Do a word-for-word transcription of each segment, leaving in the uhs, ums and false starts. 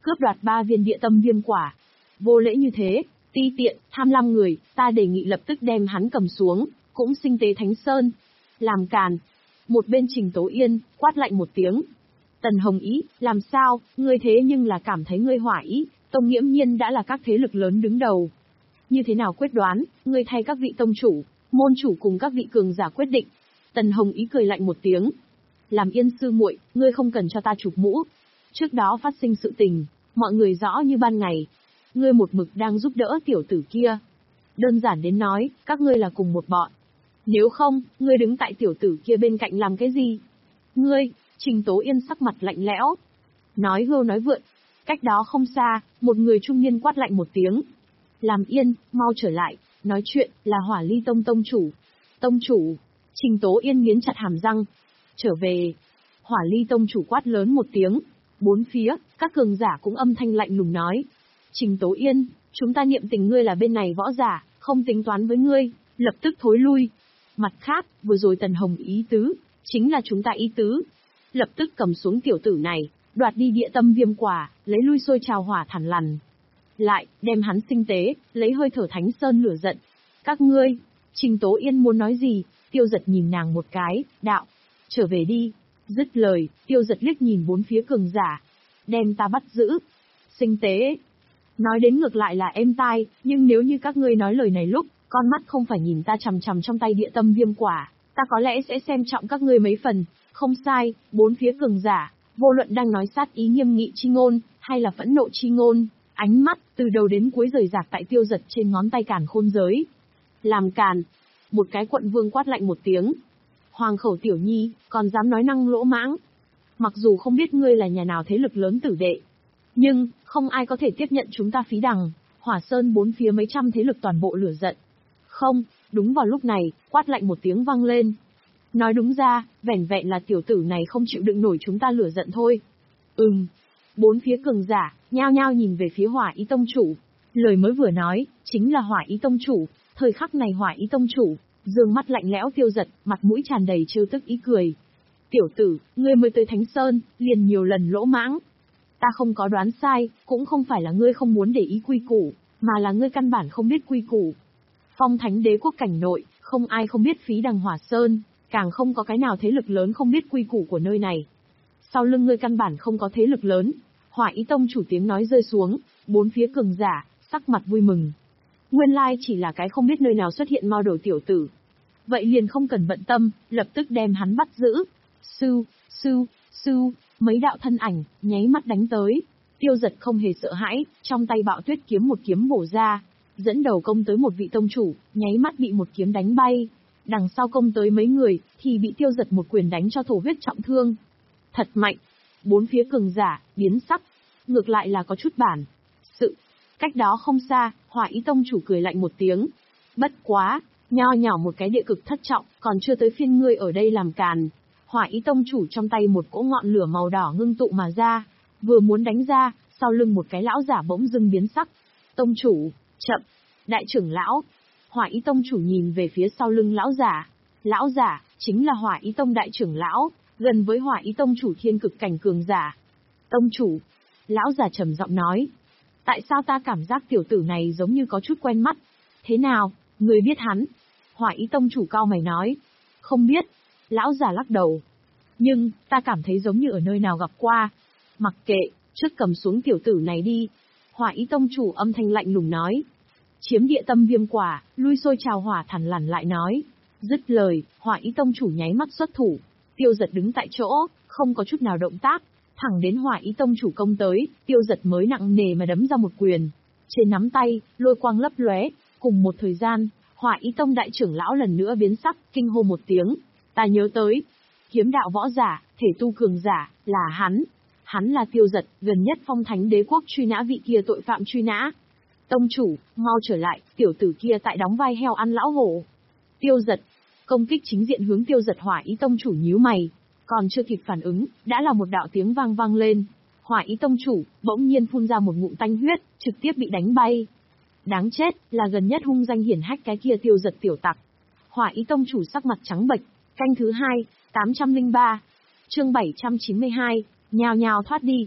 cướp đoạt ba viên địa tâm viêm quả. Vô lễ như thế, ti tiện, tham lam người, ta đề nghị lập tức đem hắn cầm xuống, cũng sinh tế Thánh Sơn. Làm càn. Một bên Trình Tố Yên, quát lạnh một tiếng. Tần Hồng Ý, làm sao, ngươi thế nhưng là cảm thấy ngươi Hỏa Ý, tông nghiễm nhiên đã là các thế lực lớn đứng đầu. Như thế nào quyết đoán, ngươi thay các vị tông chủ, môn chủ cùng các vị cường giả quyết định. Tần Hồng Ý cười lạnh một tiếng. Làm Yên sư muội, ngươi không cần cho ta chụp mũ. Trước đó phát sinh sự tình, mọi người rõ như ban ngày. Ngươi một mực đang giúp đỡ tiểu tử kia. Đơn giản đến nói, các ngươi là cùng một bọn. Nếu không, ngươi đứng tại tiểu tử kia bên cạnh làm cái gì? Ngươi, Trình Tố Yên sắc mặt lạnh lẽo. Nói hưu nói vượn. Cách đó không xa, một người trung niên quát lạnh một tiếng. Làm Yên, mau trở lại, nói chuyện, là Hỏa Ly Tông tông chủ. Tông chủ. Trình Tố Yên nghiến chặt hàm răng. Trở về. Hỏa Ly Tông chủ quát lớn một tiếng. Bốn phía, các cường giả cũng âm thanh lạnh lùng nói. Trình Tố Yên, chúng ta niệm tình ngươi là bên này võ giả, không tính toán với ngươi, lập tức thối lui. Mặt khác, vừa rồi Tần Hồng ý tứ, chính là chúng ta ý tứ. Lập tức cầm xuống tiểu tử này, đoạt đi địa tâm viêm quả, lấy lui sôi trào hỏa thản lằn. Lại, đem hắn sinh tế, lấy hơi thở Thánh Sơn lửa giận. Các ngươi, Trình Tố Yên muốn nói gì, Tiêu Giật nhìn nàng một cái, đạo. Trở về đi. Dứt lời, Tiêu Giật liếc nhìn bốn phía cường giả. Đem ta bắt giữ. Sinh tế. Nói đến ngược lại là êm tai, nhưng nếu như các ngươi nói lời này lúc, con mắt không phải nhìn ta chằm chằm trong tay địa tâm viêm quả, ta có lẽ sẽ xem trọng các ngươi mấy phần. Không sai, bốn phía cường giả, vô luận đang nói sát ý nghiêm nghị chi ngôn, hay là phẫn nộ chi ngôn, ánh mắt, từ đầu đến cuối rời rạc tại Tiêu Giật trên ngón tay càn khôn giới. Làm càn. Một cái quận vương quát lạnh một tiếng. Hoàng khẩu tiểu nhi, còn dám nói năng lỗ mãng. Mặc dù không biết ngươi là nhà nào thế lực lớn tử đệ, nhưng, không ai có thể tiếp nhận chúng ta phí đằng. Hỏa Sơn bốn phía mấy trăm thế lực toàn bộ lửa giận. Không, đúng vào lúc này, quát lạnh một tiếng vang lên. Nói đúng ra, vẻn vẹn là tiểu tử này không chịu đựng nổi chúng ta lửa giận thôi. Ừm. Bốn phía cường giả, nhao nhao nhìn về phía Hỏa Ý Tông chủ. Lời mới vừa nói, chính là Hỏa Ý Tông chủ. Thời khắc này Hỏa Ý Tông chủ, dương mắt lạnh lẽo Tiêu Giật, mặt mũi tràn đầy trêu tức ý cười. Tiểu tử, ngươi mới tới Thánh Sơn, liền nhiều lần lỗ mãng. Ta không có đoán sai, cũng không phải là ngươi không muốn để ý quy củ, mà là ngươi căn bản không biết quy củ. Phong Thánh Đế quốc cảnh nội, không ai không biết phí đằng Hỏa Sơn, càng không có cái nào thế lực lớn không biết quy củ của nơi này. Sau lưng ngươi căn bản không có thế lực lớn. Hỏa Ý Tông chủ tiếng nói rơi xuống, bốn phía cường giả, sắc mặt vui mừng. Nguyên lai chỉ là cái không biết nơi nào xuất hiện mau đầu tiểu tử. Vậy liền không cần bận tâm, lập tức đem hắn bắt giữ. Sư, sư, sư, mấy đạo thân ảnh, nháy mắt đánh tới. Tiêu Giật không hề sợ hãi, trong tay Bạo Tuyết kiếm một kiếm bổ ra, dẫn đầu công tới một vị tông chủ, nháy mắt bị một kiếm đánh bay. Đằng sau công tới mấy người, thì bị Tiêu Giật một quyền đánh cho thổ huyết trọng thương. Thật mạnh. Bốn phía cường giả, biến sắc. Ngược lại là có chút bản. Sự. Cách đó không xa, Hỏa Ý Tông chủ cười lạnh một tiếng. Bất quá, nho nhỏ một cái địa cực thất trọng, còn chưa tới phiên ngươi ở đây làm càn. Hỏa Ý Tông chủ trong tay một cỗ ngọn lửa màu đỏ ngưng tụ mà ra, vừa muốn đánh ra, sau lưng một cái lão giả bỗng dưng biến sắc. Tông chủ, chậm. Đại trưởng lão. Hỏa Ý Tông chủ nhìn về phía sau lưng lão giả. Lão giả, chính là Hỏa Ý Tông đại trưởng lão, gần với Hỏa Ý Tông chủ thiên cực cảnh cường giả. Tông chủ. Lão giả trầm giọng nói. Tại sao ta cảm giác tiểu tử này giống như có chút quen mắt? Thế nào, người biết hắn? Hỏa Ý Tông chủ cao mày nói. Không biết. Lão giả lắc đầu. Nhưng, ta cảm thấy giống như ở nơi nào gặp qua. Mặc kệ, trước cầm xuống tiểu tử này đi. Hỏa Ý Tông chủ âm thanh lạnh lùng nói. Chiếm địa tâm viêm quả, lui sôi trào hỏa thản lằn lại nói. Dứt lời, Hỏa Ý Tông chủ nháy mắt xuất thủ. Tiêu Giật đứng tại chỗ, không có chút nào động tác. Thẳng đến Hỏa Ý Tông chủ công tới, Tiêu Giật mới nặng nề mà đấm ra một quyền. Trên nắm tay, lôi quang lấp lóe. Cùng một thời gian, Hỏa Ý Tông đại trưởng lão lần nữa biến sắc, kinh hô một tiếng. Ta nhớ tới. Kiếm đạo võ giả, thể tu cường giả, là hắn. Hắn là Tiêu Giật, gần nhất Phong Thánh Đế quốc truy nã vị kia tội phạm truy nã. Tông chủ, mau trở lại, tiểu tử kia tại đóng vai heo ăn lão hổ. Tiêu Giật. Công kích chính diện hướng Tiêu Giật. Hỏa Ý Tông chủ nhíu mày. Còn chưa kịp phản ứng, đã là một đạo tiếng vang vang lên. Hỏa Ý Tông chủ, bỗng nhiên phun ra một ngụm tanh huyết, trực tiếp bị đánh bay. Đáng chết, là gần nhất hung danh hiển hách cái kia Tiêu Giật tiểu tặc. Hỏa Ý Tông chủ sắc mặt trắng bệch. Canh thứ hai, tám trăm lẻ ba. Chương bảy trăm chín mươi hai, nhào nhào thoát đi.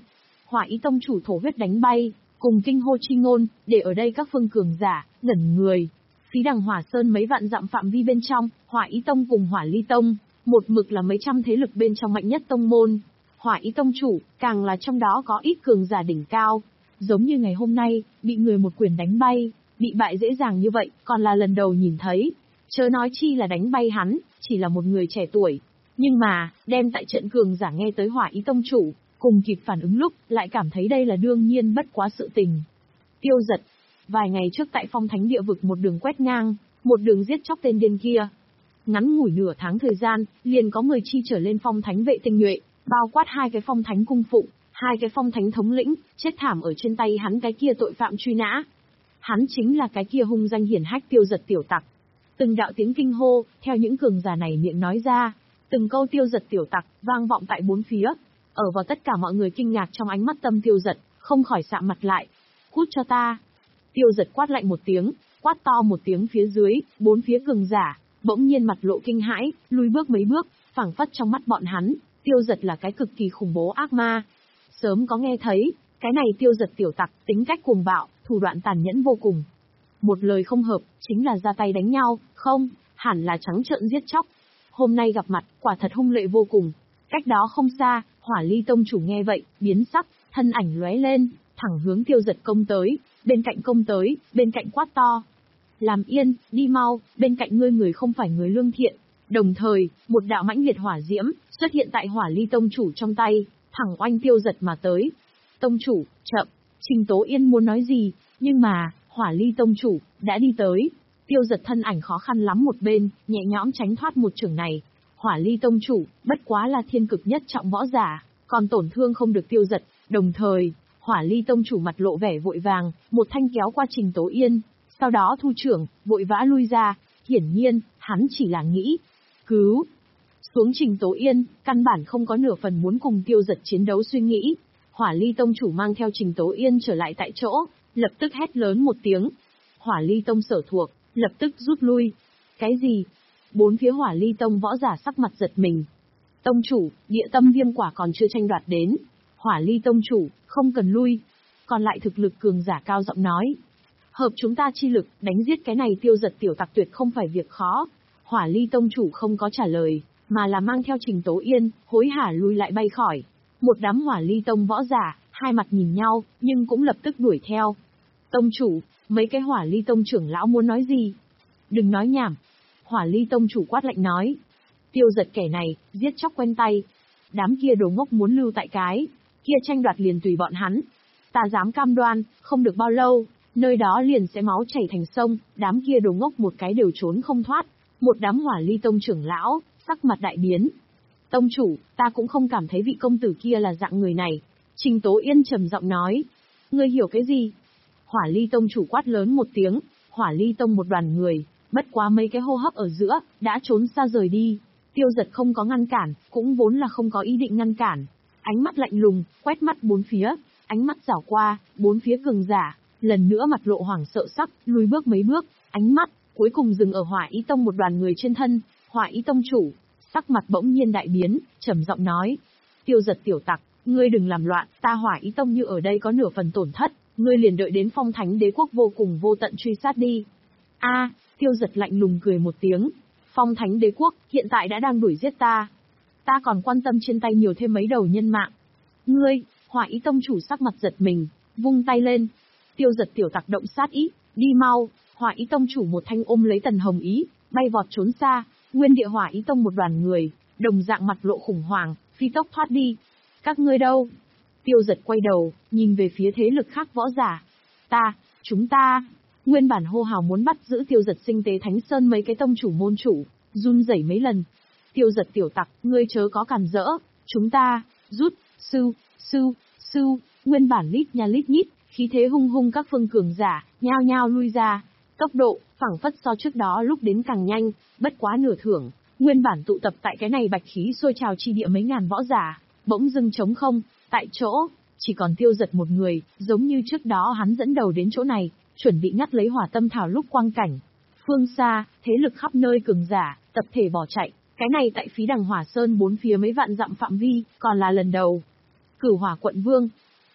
Hỏa Ý Tông chủ thổ huyết đánh bay, cùng kinh hô chi ngôn, để ở đây các phương cường giả, ngẩn người. Phí đằng Hỏa Sơn mấy vạn dặm phạm vi bên trong, Hỏa Ý Tông cùng Hỏa Ly Tông, một mực là mấy trăm thế lực bên trong mạnh nhất tông môn. Hỏa Ý Tông chủ, càng là trong đó có ít cường giả đỉnh cao. Giống như ngày hôm nay, bị người một quyền đánh bay, bị bại dễ dàng như vậy, còn là lần đầu nhìn thấy. Chớ nói chi là đánh bay hắn, chỉ là một người trẻ tuổi. Nhưng mà, đem tại trận cường giả nghe tới Hỏa Ý Tông chủ, cùng kịp phản ứng lúc, lại cảm thấy đây là đương nhiên bất quá sự tình. Tiêu Giật, vài ngày trước tại Phong Thánh địa vực một đường quét ngang, một đường giết chóc tên điên kia. Ngắn ngủi nửa tháng thời gian, liền có mười chi trở lên Phong Thánh vệ tinh nhuệ, bao quát hai cái Phong Thánh cung phụ, hai cái Phong Thánh thống lĩnh, chết thảm ở trên tay hắn cái kia tội phạm truy nã. Hắn chính là cái kia hung danh hiển hách Tiêu Giật tiểu tặc. Từng đạo tiếng kinh hô, theo những cường giả này miệng nói ra, từng câu Tiêu Giật tiểu tặc, vang vọng tại bốn phía. Ở vào tất cả mọi người kinh ngạc trong ánh mắt Tâm Tiêu Giật, không khỏi sạm mặt lại. Cút cho ta. Tiêu Giật quát lạnh một tiếng, quát to một tiếng phía dưới, bốn phía cường giả, bỗng nhiên mặt lộ kinh hãi, lùi bước mấy bước, phảng phất trong mắt bọn hắn, Tiêu Giật là cái cực kỳ khủng bố ác ma. Sớm có nghe thấy, cái này Tiêu Giật tiểu tặc, tính cách cuồng bạo, thủ đoạn tàn nhẫn vô cùng. Một lời không hợp, chính là ra tay đánh nhau, không, hẳn là trắng trợn giết chóc. Hôm nay gặp mặt, quả thật hung lệ vô cùng. Cách đó không xa, Hỏa Ly Tông chủ nghe vậy, biến sắc, thân ảnh lóe lên, thẳng hướng Tiêu Giật công tới, bên cạnh công tới, bên cạnh quát to. Làm yên, đi mau, bên cạnh ngươi người không phải người lương thiện. Đồng thời, một đạo mãnh liệt hỏa diễm, xuất hiện tại Hỏa Ly Tông chủ trong tay, thẳng oanh Tiêu Giật mà tới. Tông chủ, chậm, Trình Tố Yên muốn nói gì, nhưng mà, Hỏa Ly Tông chủ, đã đi tới. Tiêu Giật thân ảnh khó khăn lắm một bên, nhẹ nhõm tránh thoát một chưởng này. Hỏa Ly Tông chủ, bất quá là thiên cực nhất trọng võ giả, còn tổn thương không được Tiêu Giật. Đồng thời, Hỏa Ly Tông chủ mặt lộ vẻ vội vàng, một thanh kéo qua Trình Tố Yên, sau đó thu trưởng, vội vã lui ra. Hiển nhiên, hắn chỉ là nghĩ cứu xuống Trình Tố Yên, căn bản không có nửa phần muốn cùng Tiêu Giật chiến đấu suy nghĩ. Hỏa Ly Tông chủ mang theo Trình Tố Yên trở lại tại chỗ, lập tức hét lớn một tiếng. Hỏa Ly Tông sở thuộc, lập tức rút lui. Cái gì? Bốn phía Hỏa Ly Tông võ giả sắc mặt giật mình. Tông chủ, địa tâm viêm quả còn chưa tranh đoạt đến. Hỏa Ly Tông chủ, không cần lui. Còn lại thực lực cường giả cao giọng nói. Hợp chúng ta chi lực, đánh giết cái này Tiêu Giật tiểu tặc tuyệt không phải việc khó. Hỏa Ly Tông chủ không có trả lời, mà là mang theo Trình Tố Yên, hối hả lui lại bay khỏi. Một đám Hỏa Ly Tông võ giả, hai mặt nhìn nhau, nhưng cũng lập tức đuổi theo. Tông chủ, mấy cái Hỏa Ly Tông trưởng lão muốn nói gì? Đừng nói nhảm. Hỏa Ly Tông chủ quát lạnh nói. Tiêu Giật kẻ này, giết chóc quen tay. Đám kia đồ ngốc muốn lưu tại cái kia tranh đoạt liền tùy bọn hắn. Ta dám cam đoan, không được bao lâu, nơi đó liền sẽ máu chảy thành sông, đám kia đồ ngốc một cái đều trốn không thoát. Một đám Hỏa Ly Tông trưởng lão, sắc mặt đại biến. Tông chủ, ta cũng không cảm thấy vị công tử kia là dạng người này. Trình Tố Yên trầm giọng nói. Ngươi hiểu cái gì? Hỏa Ly Tông chủ quát lớn một tiếng. Hỏa Ly Tông một đoàn người, bất quá mấy cái hô hấp ở giữa, đã trốn xa rời đi. Tiêu Giật không có ngăn cản, cũng vốn là không có ý định ngăn cản. Ánh mắt lạnh lùng, quét mắt bốn phía, ánh mắt dảo qua, bốn phía cường giả, lần nữa mặt lộ hoảng sợ sắc, lùi bước mấy bước, ánh mắt cuối cùng dừng ở Hỏa Ý Tông một đoàn người trên thân. Hỏa Ý Tông chủ, sắc mặt bỗng nhiên đại biến, trầm giọng nói. Tiêu Giật tiểu tặc, ngươi đừng làm loạn, ta Hỏa Ý Tông như ở đây có nửa phần tổn thất, ngươi liền đợi đến Phong Thánh đế quốc vô cùng vô tận truy sát đi. A, Tiêu Giật lạnh lùng cười một tiếng. Phong Thánh đế quốc, hiện tại đã đang đuổi giết ta. Ta còn quan tâm trên tay nhiều thêm mấy đầu nhân mạng. Ngươi, Hỏa Ý Tông chủ sắc mặt giật mình, vung tay lên. Tiêu Giật tiểu tặc động sát ý, đi mau. Hỏa Ý Tông chủ một thanh ôm lấy Tần Hồng Ý, bay vọt trốn xa. Nguyên địa Hỏa Ý Tông một đoàn người, đồng dạng mặt lộ khủng hoảng, phi tốc thoát đi. Các ngươi đâu? Tiêu Giật quay đầu, nhìn về phía thế lực khác võ giả. Ta, chúng ta. Nguyên bản hô hào muốn bắt giữ Tiêu Giật sinh tế Thánh Sơn mấy cái tông chủ môn chủ, run rẩy mấy lần. Tiêu Giật tiểu tặc, ngươi chớ có cản rỡ, chúng ta, rút, sư, sư, sư, nguyên bản lít nha lít nhít, khí thế hung hung các phương cường giả, nhao nhao lui ra. Tốc độ, phảng phất so trước đó lúc đến càng nhanh, bất quá nửa thưởng, nguyên bản tụ tập tại cái này bạch khí sôi trào chi địa mấy ngàn võ giả, bỗng dưng trống không, tại chỗ, chỉ còn Tiêu Giật một người, giống như trước đó hắn dẫn đầu đến chỗ này, chuẩn bị ngắt lấy hỏa tâm thảo lúc quang cảnh. Phương xa, thế lực khắp nơi cường giả, tập thể bỏ chạy, cái này tại Phí Đằng Hỏa Sơn bốn phía mấy vạn dặm phạm vi, còn là lần đầu. Cửu Hỏa Quận Vương,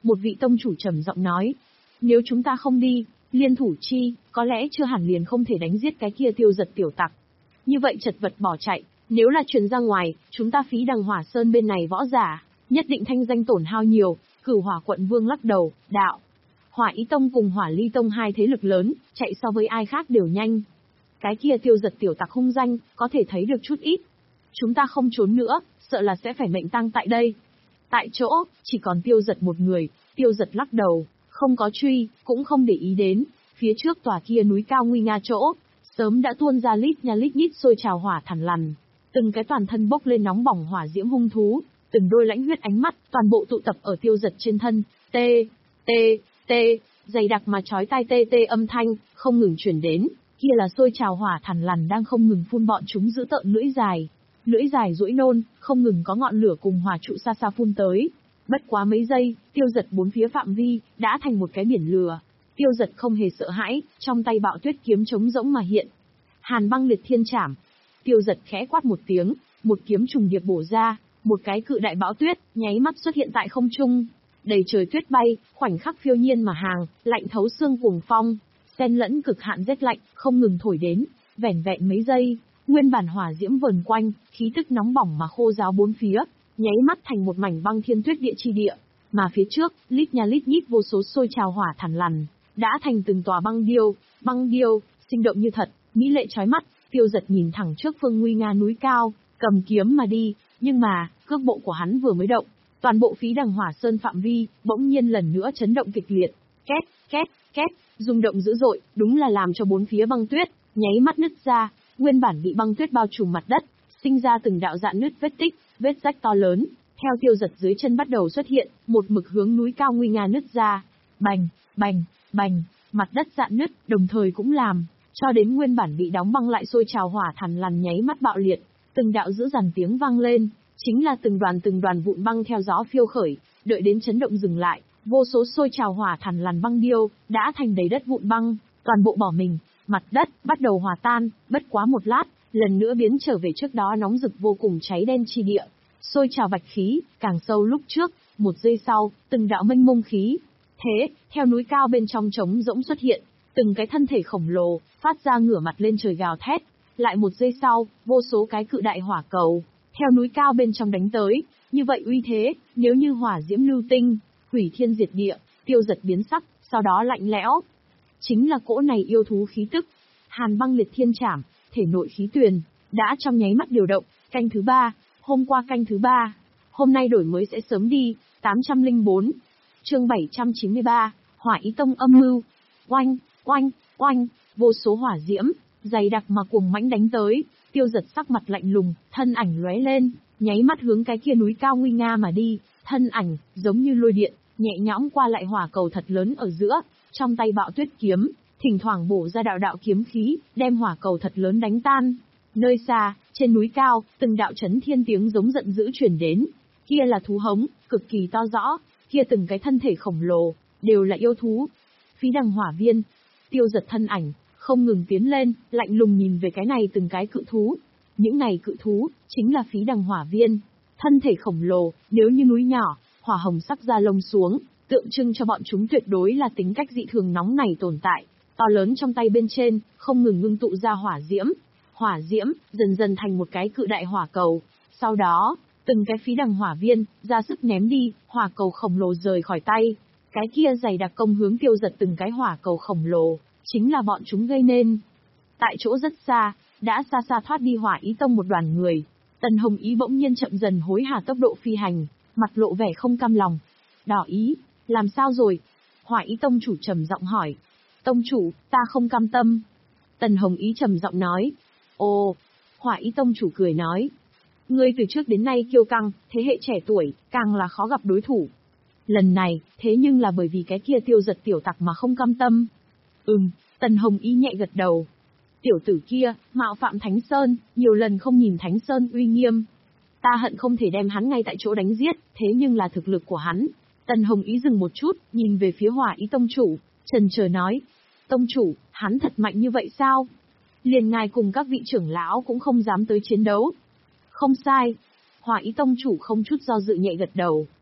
Một vị tông chủ trầm giọng nói. Nếu chúng ta không đi, liên thủ chi, có lẽ chưa hẳn liền không thể đánh giết cái kia Tiêu Giật tiểu tặc. Như vậy chật vật bỏ chạy, nếu là truyền ra ngoài, chúng ta phí đằng Hỏa Sơn bên này võ giả, nhất định thanh danh tổn hao nhiều. Cửu Hỏa quận vương lắc đầu, đạo. Hỏa Ý Tông cùng Hỏa Ly Tông hai thế lực lớn, chạy so với ai khác đều nhanh. Cái kia Tiêu Giật tiểu tặc hung danh, có thể thấy được chút ít. Chúng ta không trốn nữa, sợ là sẽ phải mệnh tang tại đây. Tại chỗ, chỉ còn Tiêu Giật một người. Tiêu Giật lắc đầu, không có truy, cũng không để ý đến. Phía trước tòa kia núi cao nguy nga chỗ, sớm đã tuôn ra lít nha lít nhít sôi trào hỏa thằn lằn. Từng cái toàn thân bốc lên nóng bỏng hỏa diễm hung thú, từng đôi lãnh huyết ánh mắt, toàn bộ tụ tập ở Tiêu Giật trên thân. Tê, tê, tê, dày đặc mà chói tai tê tê âm thanh, không ngừng truyền đến. Kia là sôi trào hỏa thằn lằn đang không ngừng phun bọn chúng giữ tợn lưỡi dài. Lưỡi dài duỗi nôn, không ngừng có ngọn lửa cùng hỏa trụ xa xa phun tới. Bất quá mấy giây, Tiêu Giật bốn phía phạm vi, đã thành một cái biển lửa. Tiêu Giật không hề sợ hãi, trong tay bạo tuyết kiếm trống rỗng mà hiện. Hàn băng liệt thiên trảm. Tiêu Giật khẽ quát một tiếng, một kiếm trùng điệp bổ ra, một cái cự đại bão tuyết, nháy mắt xuất hiện tại không trung. Đầy trời tuyết bay, khoảnh khắc phiêu nhiên mà hàng, lạnh thấu xương cuồng phong, xen lẫn cực hạn rét lạnh, không ngừng thổi đến, vẻn vẹn mấy giây, nguyên bản hỏa diễm vờn quanh, khí tức nóng bỏng mà khô ráo bốn phía, nháy mắt thành một mảnh băng thiên tuyết địa chi địa, mà phía trước, lít nha lít nhít vô số sôi trào hỏa thằn lằn, đã thành từng tòa băng điêu, băng điêu, sinh động như thật, mỹ lệ chói mắt. Tiêu Giật nhìn thẳng trước phương nguy nga núi cao, cầm kiếm mà đi, nhưng mà, cước bộ của hắn vừa mới động, toàn bộ phí đằng Hỏa Sơn phạm vi, bỗng nhiên lần nữa chấn động kịch liệt, két, két, két, rung động dữ dội, đúng là làm cho bốn phía băng tuyết, nháy mắt nứt ra, nguyên bản bị băng tuyết bao trùm mặt đất, sinh ra từng đạo dạn nứt vết tích, vết rách to lớn, theo Tiêu Giật dưới chân bắt đầu xuất hiện, một mực hướng núi cao nguy nga nứt ra, bành, bành, bành, mặt đất dạn nứt, đồng thời cũng làm, cho đến nguyên bản bị đóng băng lại sôi trào hỏa thằn lằn nháy mắt bạo liệt, từng đạo dữ dằn tiếng vang lên, chính là từng đoàn từng đoàn vụn băng theo gió phiêu khởi, đợi đến chấn động dừng lại, vô số sôi trào hỏa thằn lằn băng điêu, đã thành đầy đất vụn băng, toàn bộ bỏ mình, mặt đất bắt đầu hòa tan, bất quá một lát, lần nữa biến trở về trước đó nóng rực vô cùng cháy đen chi địa, sôi trào bạch khí, càng sâu lúc trước, một giây sau, từng đạo mênh mông khí. Thế, theo núi cao bên trong trống rỗng xuất hiện, từng cái thân thể khổng lồ, phát ra ngửa mặt lên trời gào thét, lại một giây sau, vô số cái cự đại hỏa cầu, theo núi cao bên trong đánh tới, như vậy uy thế, nếu như hỏa diễm lưu tinh, hủy thiên diệt địa. Tiêu Giật biến sắc, sau đó lạnh lẽo. Chính là cỗ này yêu thú khí tức. Hàn băng liệt thiên trảm, thể nội khí tuyền, đã trong nháy mắt điều động, canh thứ ba, hôm qua canh thứ ba, hôm nay đổi mới sẽ sớm đi, tám trăm lẻ bốn. Chương bảy trăm chín mươi ba, Hỏa Ý Tông âm mưu. Oanh, oanh, oanh, vô số hỏa diễm, dày đặc mà cuồng mãnh đánh tới. Tiêu Giật sắc mặt lạnh lùng, thân ảnh lóe lên, nháy mắt hướng cái kia núi cao nguy nga mà đi, thân ảnh giống như lôi điện, nhẹ nhõm qua lại hỏa cầu thật lớn ở giữa, trong tay bạo tuyết kiếm, thỉnh thoảng bổ ra đạo đạo kiếm khí, đem hỏa cầu thật lớn đánh tan. Nơi xa, trên núi cao, từng đạo chấn thiên tiếng giống giận dữ truyền đến, kia là thú hống, cực kỳ to rõ, kia từng cái thân thể khổng lồ, đều là yêu thú. Phí đằng hỏa viên, Tiêu Giật thân ảnh không ngừng tiến lên, lạnh lùng nhìn về cái này từng cái cự thú. Những này cự thú, chính là phí đằng hỏa viên. Thân thể khổng lồ, nếu như núi nhỏ, hỏa hồng sắc da lông xuống, tượng trưng cho bọn chúng tuyệt đối là tính cách dị thường nóng này tồn tại. To lớn trong tay bên trên, không ngừng ngưng tụ ra hỏa diễm. Hỏa diễm, dần dần thành một cái cự đại hỏa cầu. Sau đó, từng cái phí đằng hỏa viên, ra sức ném đi, hỏa cầu khổng lồ rời khỏi tay. Cái kia dày đặc công hướng Tiêu Giật từng cái hỏa cầu khổng lồ, chính là bọn chúng gây nên. Tại chỗ rất xa, đã xa xa thoát đi Hỏa Ý Tông một đoàn người. Tần Hồng Ý bỗng nhiên chậm dần hối hả tốc độ phi hành, mặt lộ vẻ không cam lòng. Đỏ Ý, làm sao rồi? Hỏa Ý Tông chủ trầm giọng hỏi. Tông chủ, ta không cam tâm. Tần Hồng Ý trầm giọng nói. Ồ, Hỏa Ý Tông chủ cười nói. Ngươi từ trước đến nay kiêu căng, thế hệ trẻ tuổi, càng là khó gặp đối thủ. Lần này, thế nhưng là bởi vì cái kia Tiêu Giật tiểu tặc mà không cam tâm. Ừm, Tần Hồng Ý nhẹ gật đầu. Tiểu tử kia, mạo phạm Thánh Sơn, nhiều lần không nhìn Thánh Sơn uy nghiêm. Ta hận không thể đem hắn ngay tại chỗ đánh giết, thế nhưng là thực lực của hắn. Tần Hồng Ý dừng một chút, nhìn về phía Hỏa Ý Tông chủ, chần chờ nói. Tông chủ, hắn thật mạnh như vậy sao? Liền ngài cùng các vị trưởng lão cũng không dám tới chiến đấu. Không sai. Hỏa Ý Tông chủ không chút do dự nhẹ gật đầu.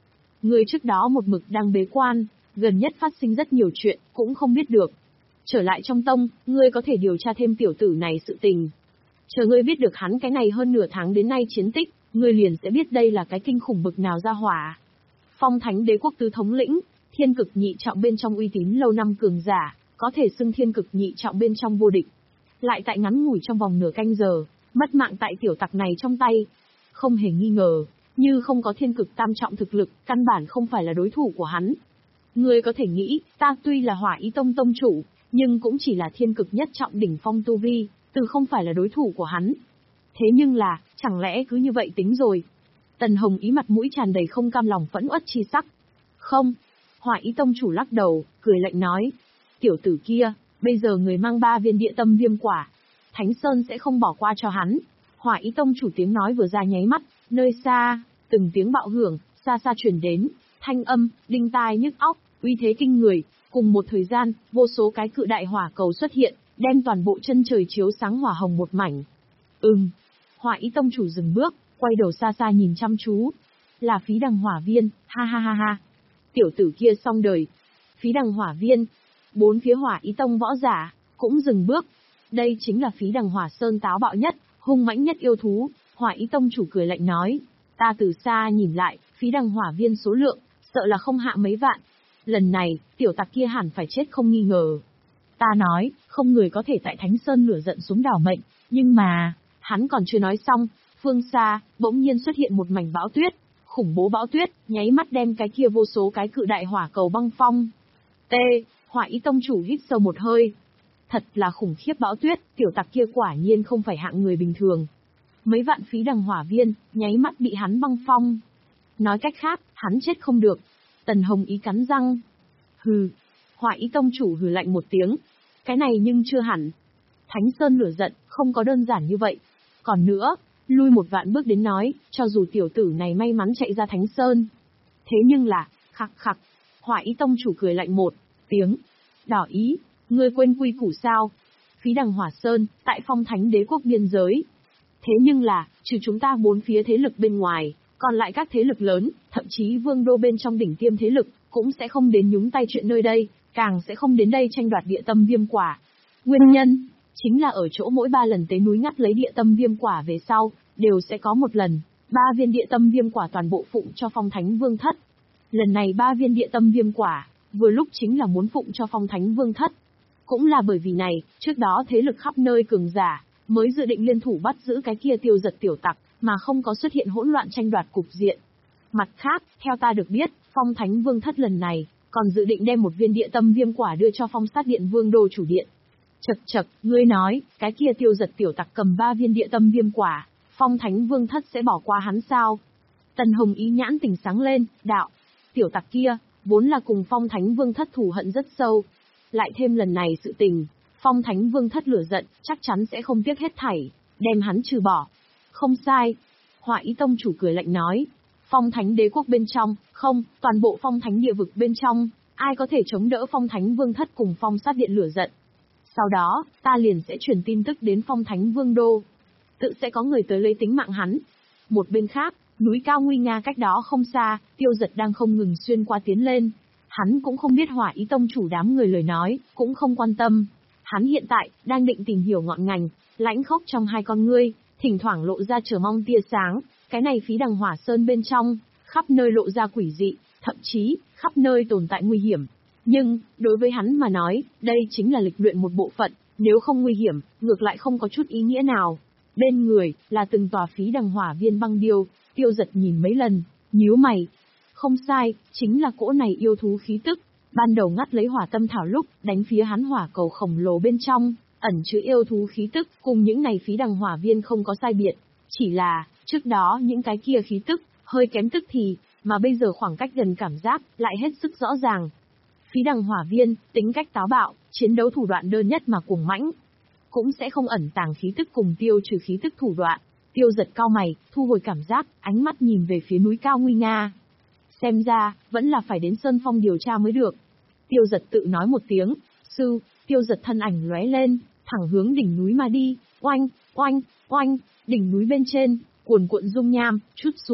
Ngươi trước đó một mực đang bế quan, gần nhất phát sinh rất nhiều chuyện, cũng không biết được. Trở lại trong tông, ngươi có thể điều tra thêm tiểu tử này sự tình. Chờ ngươi biết được hắn cái này hơn nửa tháng đến nay chiến tích, ngươi liền sẽ biết đây là cái kinh khủng bực nào ra hỏa. Phong Thánh Đế quốc tứ thống lĩnh, thiên cực nhị trọng bên trong uy tín lâu năm cường giả, có thể xưng thiên cực nhị trọng bên trong vô địch. Lại tại ngắn ngủi trong vòng nửa canh giờ, mất mạng tại tiểu tặc này trong tay. Không hề nghi ngờ, như không có thiên cực tam trọng thực lực, căn bản không phải là đối thủ của hắn. Ngươi có thể nghĩ, ta tuy là Hỏa Ý Tông tông chủ, nhưng cũng chỉ là thiên cực nhất trọng đỉnh phong tu vi, từ không phải là đối thủ của hắn. Thế nhưng là, chẳng lẽ cứ như vậy tính rồi? Tần Hồng Ý mặt mũi tràn đầy không cam lòng phẫn uất chi sắc. Không. Hỏa Ý Tông chủ lắc đầu, cười lạnh nói. Tiểu tử kia, bây giờ người mang ba viên địa tâm viêm quả. Thánh Sơn sẽ không bỏ qua cho hắn. Hỏa Ý Tông chủ tiếng nói vừa ra nháy mắt, nơi xa, từng tiếng bạo hưởng, xa xa truyền đến, thanh âm, đinh tai nhức óc, uy thế kinh người. Cùng một thời gian, vô số cái cự đại hỏa cầu xuất hiện, đem toàn bộ chân trời chiếu sáng hỏa hồng một mảnh. Ừm. Hỏa Ý Tông chủ dừng bước, quay đầu xa xa nhìn chăm chú. Là Phí Đằng Hỏa Viên, ha ha ha ha. Tiểu tử kia xong đời. Phí Đằng Hỏa Viên. Bốn phía Hỏa Ý Tông võ giả, cũng dừng bước. Đây chính là Phí Đằng Hỏa Sơn táo bạo nhất, hung mãnh nhất yêu thú. Hỏa Ý Tông chủ cười lạnh nói. Ta từ xa nhìn lại, Phí Đằng Hỏa Viên số lượng, sợ là không hạ mấy vạn. Lần này, tiểu tặc kia hẳn phải chết không nghi ngờ. Ta nói, không người có thể tại Thánh Sơn lửa giận xuống đảo mệnh, nhưng mà, hắn còn chưa nói xong, phương xa, bỗng nhiên xuất hiện một mảnh bão tuyết, khủng bố bão tuyết, nháy mắt đem cái kia vô số cái cự đại hỏa cầu băng phong. T, Hỏa Ý Tông chủ hít sâu một hơi. Thật là khủng khiếp bão tuyết, tiểu tặc kia quả nhiên không phải hạng người bình thường. Mấy vạn Phí Đằng Hỏa Viên, nháy mắt bị hắn băng phong. Nói cách khác, hắn chết không được. Tần Hồng Ý cắn răng. Hừ. Hỏa Ý Tông chủ hừ lạnh một tiếng. Cái này nhưng chưa hẳn. Thánh Sơn lửa giận, không có đơn giản như vậy. Còn nữa, lui một vạn bước đến nói, cho dù tiểu tử này may mắn chạy ra Thánh Sơn. Thế nhưng là, khặc khặc. Hỏa Ý Tông chủ cười lạnh một tiếng. Đỏ ý, ngươi quên quy củ sao? Phí Đằng Hỏa Sơn, tại Phong Thánh Đế quốc biên giới. Thế nhưng là, trừ chúng ta bốn phía thế lực bên ngoài, còn lại các thế lực lớn, thậm chí vương đô bên trong đỉnh tiêm thế lực, cũng sẽ không đến nhúng tay chuyện nơi đây, càng sẽ không đến đây tranh đoạt địa tâm viêm quả. Nguyên nhân, chính là ở chỗ mỗi ba lần tế núi ngắt lấy địa tâm viêm quả về sau, đều sẽ có một lần, ba viên địa tâm viêm quả toàn bộ phụng cho Phong Thánh Vương Thất. Lần này ba viên địa tâm viêm quả, vừa lúc chính là muốn phụng cho Phong Thánh Vương Thất. Cũng là bởi vì này, trước đó thế lực khắp nơi cường giả, mới dự định liên thủ bắt giữ cái kia tiêu giật tiểu tặc, mà không có xuất hiện hỗn loạn tranh đoạt cục diện. Mặt khác, theo ta được biết, Phong Thánh Vương Thất lần này, còn dự định đem một viên địa tâm viêm quả đưa cho Phong Sát Điện Vương Đô chủ điện. Chậc chậc, ngươi nói, cái kia tiêu giật tiểu tặc cầm ba viên địa tâm viêm quả, Phong Thánh Vương Thất sẽ bỏ qua hắn sao? Tần Hồng Ý nhãn tỉnh sáng lên, đạo, tiểu tặc kia, vốn là cùng Phong Thánh Vương Thất thù hận rất sâu. Lại thêm lần này sự tình, Phong Thánh Vương Thất lửa giận, chắc chắn sẽ không tiếc hết thảy, đem hắn trừ bỏ. Không sai. Hỏa Ý Tông chủ cười lạnh nói. Phong Thánh Đế quốc bên trong, không, toàn bộ Phong Thánh địa vực bên trong, ai có thể chống đỡ Phong Thánh Vương Thất cùng Phong Sát Điện lửa giận. Sau đó, ta liền sẽ truyền tin tức đến Phong Thánh Vương Đô. Tự sẽ có người tới lấy tính mạng hắn. Một bên khác, núi cao nguy nga cách đó không xa, Tiêu Giật đang không ngừng xuyên qua tiến lên. Hắn cũng không biết Hỏa Ý Tông chủ đám người lời nói, cũng không quan tâm. Hắn hiện tại, đang định tìm hiểu ngọn ngành, lãnh khốc trong hai con ngươi, thỉnh thoảng lộ ra chờ mong tia sáng, cái này Phí Đằng Hỏa Sơn bên trong, khắp nơi lộ ra quỷ dị, thậm chí, khắp nơi tồn tại nguy hiểm. Nhưng, đối với hắn mà nói, đây chính là lịch luyện một bộ phận, nếu không nguy hiểm, ngược lại không có chút ý nghĩa nào. Bên người, là từng tòa Phí Đằng Hỏa Viên băng điêu, Tiêu Giật nhìn mấy lần, nhíu mày. Không sai, chính là cỗ này yêu thú khí tức. Ban đầu ngắt lấy hỏa tâm thảo lúc, đánh phía hắn hỏa cầu khổng lồ bên trong, ẩn chứa yêu thú khí tức, cùng những này Phí Đằng Hỏa Viên không có sai biệt. Chỉ là, trước đó những cái kia khí tức, hơi kém tức thì, mà bây giờ khoảng cách gần cảm giác, lại hết sức rõ ràng. Phí Đằng Hỏa Viên, tính cách táo bạo, chiến đấu thủ đoạn đơn nhất mà cuồng mãnh. Cũng sẽ không ẩn tàng khí tức cùng tiêu trừ khí tức thủ đoạn. Tiêu Giật cao mày, thu hồi cảm giác, ánh mắt nhìn về phía núi cao nguy nga. Xem ra, vẫn là phải đến Sơn Phong điều tra mới được. Tiêu Giật tự nói một tiếng, sư, Tiêu Giật thân ảnh lóe lên, thẳng hướng đỉnh núi mà đi, oanh, oanh, oanh, đỉnh núi bên trên, cuồn cuộn dung nham, chút xuống,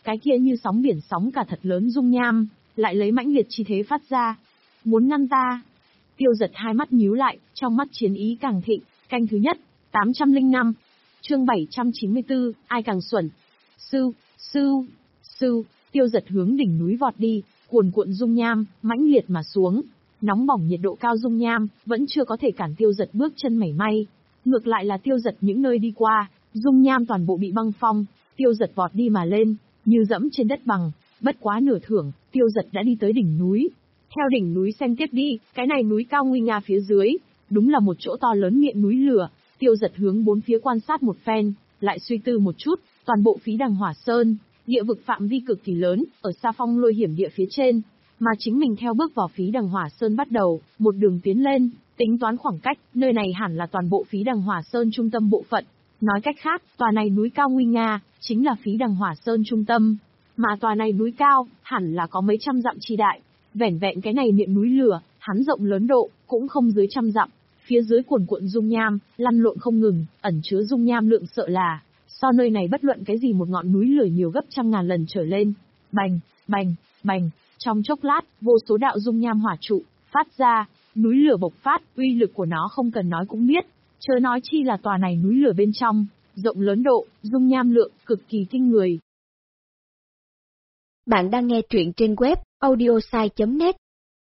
cái kia như sóng biển sóng cả thật lớn dung nham, lại lấy mãnh liệt chi thế phát ra. Muốn ngăn ta? Tiêu Giật hai mắt nhíu lại, trong mắt chiến ý càng thịnh. Canh thứ nhất, tám trăm lẻ năm. Chương bảy trăm chín mươi tư, ai càng xuẩn. Sư, sư, sư, Tiêu Giật hướng đỉnh núi vọt đi, cuồn cuộn dung nham, mãnh liệt mà xuống. Nóng bỏng nhiệt độ cao dung nham, vẫn chưa có thể cản Tiêu Giật bước chân mảy may. Ngược lại là Tiêu Giật những nơi đi qua, dung nham toàn bộ bị băng phong, Tiêu Giật vọt đi mà lên, như dẫm trên đất bằng, bất quá nửa thưởng, Tiêu Giật đã đi tới đỉnh núi. Theo đỉnh núi xem tiếp đi, cái này núi cao nguy nga phía dưới, đúng là một chỗ to lớn miệng núi lửa. Tiêu Giật hướng bốn phía quan sát một phen, lại suy tư một chút, toàn bộ Phí Đằng Hỏa Sơn, địa vực phạm vi cực kỳ lớn, ở xa phong lôi hiểm địa phía trên, mà chính mình theo bước vào Phí Đằng Hỏa Sơn bắt đầu, một đường tiến lên, tính toán khoảng cách, nơi này hẳn là toàn bộ Phí Đằng Hỏa Sơn trung tâm bộ phận. Nói cách khác, tòa này núi cao nguy nga, chính là Phí Đằng Hỏa Sơn trung tâm. Mà tòa này núi cao, hẳn là có mấy trăm dặm chi đại. Vẻn vẹn cái này miệng núi lửa, hắn rộng lớn độ, cũng không dưới trăm dặm. Phía dưới cuồn cuộn dung nham, lăn lộn không ngừng, ẩn chứa dung nham lượng sợ là, so nơi này bất luận cái gì một ngọn núi lửa nhiều gấp trăm ngàn lần trở lên. Bành, bành, bành, trong chốc lát, vô số đạo dung nham hỏa trụ, phát ra, núi lửa bộc phát, uy lực của nó không cần nói cũng biết. Chớ nói chi là tòa này núi lửa bên trong, rộng lớn độ, dung nham lượng, cực kỳ kinh người. Bạn đang nghe truyện trên web audiosai chấm net.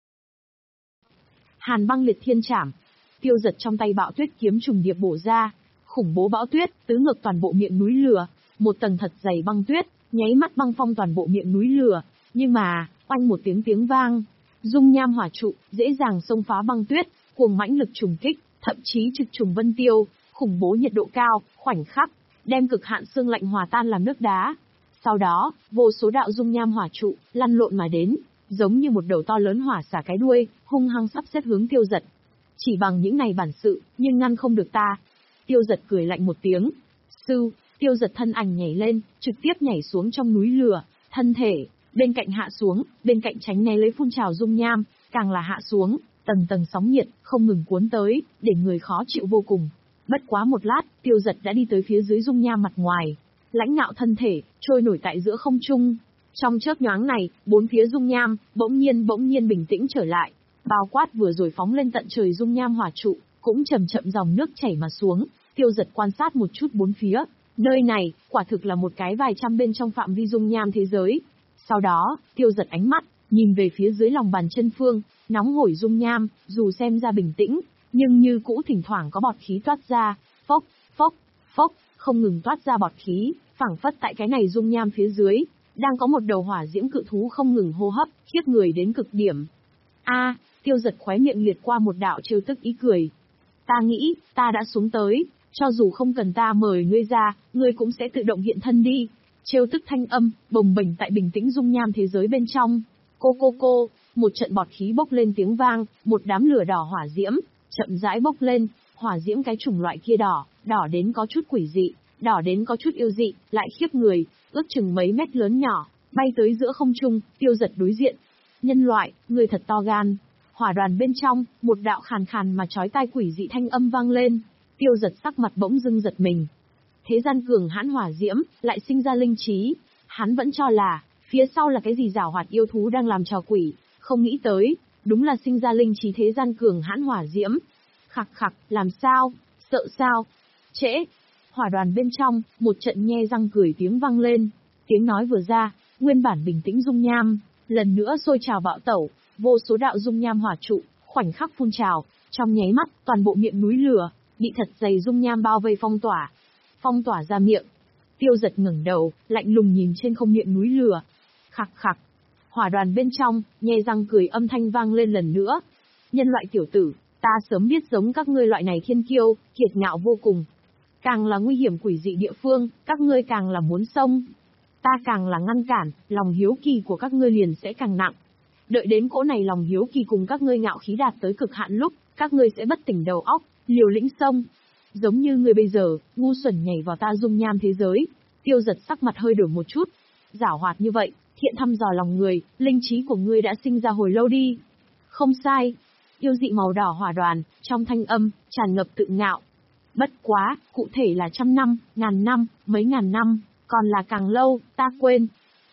Hàn băng liệt thiên trảm, Tiêu Giật trong tay bão tuyết kiếm trùng điệp bổ ra, khủng bố bão tuyết, tứ ngược toàn bộ miệng núi lửa, một tầng thật dày băng tuyết, nháy mắt băng phong toàn bộ miệng núi lửa, nhưng mà, oanh một tiếng tiếng vang, dung nham hỏa trụ, dễ dàng xông phá băng tuyết, cuồng mãnh lực trùng kích, thậm chí trực trùng vân tiêu, khủng bố nhiệt độ cao, khoảnh khắc, đem cực hạn xương lạnh hòa tan làm nước đá. Sau đó, vô số đạo dung nham hỏa trụ, lăn lộn mà đến, giống như một đầu to lớn hỏa xả cái đuôi, hung hăng sắp xếp hướng Tiêu Giật. Chỉ bằng những này bản sự, nhưng ngăn không được ta. Tiêu Giật cười lạnh một tiếng. Sư, Tiêu Giật thân ảnh nhảy lên, trực tiếp nhảy xuống trong núi lửa, thân thể, bên cạnh hạ xuống, bên cạnh tránh né lấy phun trào dung nham, càng là hạ xuống, tầng tầng sóng nhiệt, không ngừng cuốn tới, để người khó chịu vô cùng. Bất quá một lát, Tiêu Giật đã đi tới phía dưới dung nham mặt ngoài. Lãnh ngạo thân thể, trôi nổi tại giữa không trung. Trong chớp nhoáng này, bốn phía dung nham, bỗng nhiên bỗng nhiên bình tĩnh trở lại. Bao quát vừa rồi phóng lên tận trời dung nham hỏa trụ, cũng chậm chậm dòng nước chảy mà xuống. Tiêu Giật quan sát một chút bốn phía. Nơi này, quả thực là một cái vài trăm bên trong phạm vi dung nham thế giới. Sau đó, Tiêu Giật ánh mắt, nhìn về phía dưới lòng bàn chân phương, nóng hổi dung nham, dù xem ra bình tĩnh, nhưng như cũ thỉnh thoảng có bọt khí toát ra, phốc, phốc, phốc, không ngừng toát ra bọt khí, phảng phất tại cái này dung nham phía dưới, đang có một đầu hỏa diễm cự thú không ngừng hô hấp, khiếp người đến cực điểm. A, Tiêu Giật khóe miệng liệt qua một đạo trêu tức ý cười. Ta nghĩ, ta đã xuống tới, cho dù không cần ta mời ngươi ra, ngươi cũng sẽ tự động hiện thân đi. Trêu tức thanh âm, bồng bềnh tại bình tĩnh dung nham thế giới bên trong. Cô cô cô, một trận bọt khí bốc lên tiếng vang, một đám lửa đỏ hỏa diễm, chậm rãi bốc lên, hỏa diễm cái chủng loại kia đỏ, đỏ đến có chút quỷ dị, đỏ đến có chút yêu dị, lại khiếp người, ước chừng mấy mét lớn nhỏ, bay tới giữa không trung, Tiêu Giật đối diện. Nhân loại, người thật to gan. Hỏa đoàn bên trong, một đạo khàn khàn mà chói tai quỷ dị thanh âm vang lên. Tiêu Giật sắc mặt bỗng dưng giật mình. Thế gian cường hãn hỏa diễm, lại sinh ra linh trí. Hắn vẫn cho là, phía sau là cái gì giảo hoạt yêu thú đang làm trò quỷ, không nghĩ tới, đúng là sinh ra linh trí thế gian cường hãn hỏa diễm. Khặc khặc, làm sao, sợ sao? Trễ. Hỏa đoàn bên trong, một trận nhe răng cười tiếng vang lên. Tiếng nói vừa ra, nguyên bản bình tĩnh dung nham, lần nữa sôi trào bạo tẩu, vô số đạo dung nham hỏa trụ, khoảnh khắc phun trào, trong nháy mắt, toàn bộ miệng núi lửa, bị thật dày dung nham bao vây phong tỏa. Phong tỏa ra miệng. Tiêu Giật ngẩng đầu, lạnh lùng nhìn trên không miệng núi lửa. Khặc khặc. Hỏa đoàn bên trong, nhe răng cười âm thanh vang lên lần nữa. Nhân loại tiểu tử, ta sớm biết giống các ngươi loại này thiên kiêu, kiệt ngạo vô cùng. Càng là nguy hiểm quỷ dị địa phương, các ngươi càng là muốn xông. Ta càng là ngăn cản, lòng hiếu kỳ của các ngươi liền sẽ càng nặng. Đợi đến cỗ này lòng hiếu kỳ cùng các ngươi ngạo khí đạt tới cực hạn lúc, các ngươi sẽ bất tỉnh đầu óc, liều lĩnh xông. Giống như ngươi bây giờ, ngu xuẩn nhảy vào ta dung nham thế giới. Tiêu Giật sắc mặt hơi đổi một chút. Giảo hoạt như vậy, thiện thăm dò lòng người, linh trí của ngươi đã sinh ra hồi lâu đi. Không sai. Yêu dị màu đỏ hỏa đoàn, trong thanh âm, tràn ngập tự ngạo. Bất quá, cụ thể là trăm năm, ngàn năm, mấy ngàn năm, còn là càng lâu, ta quên.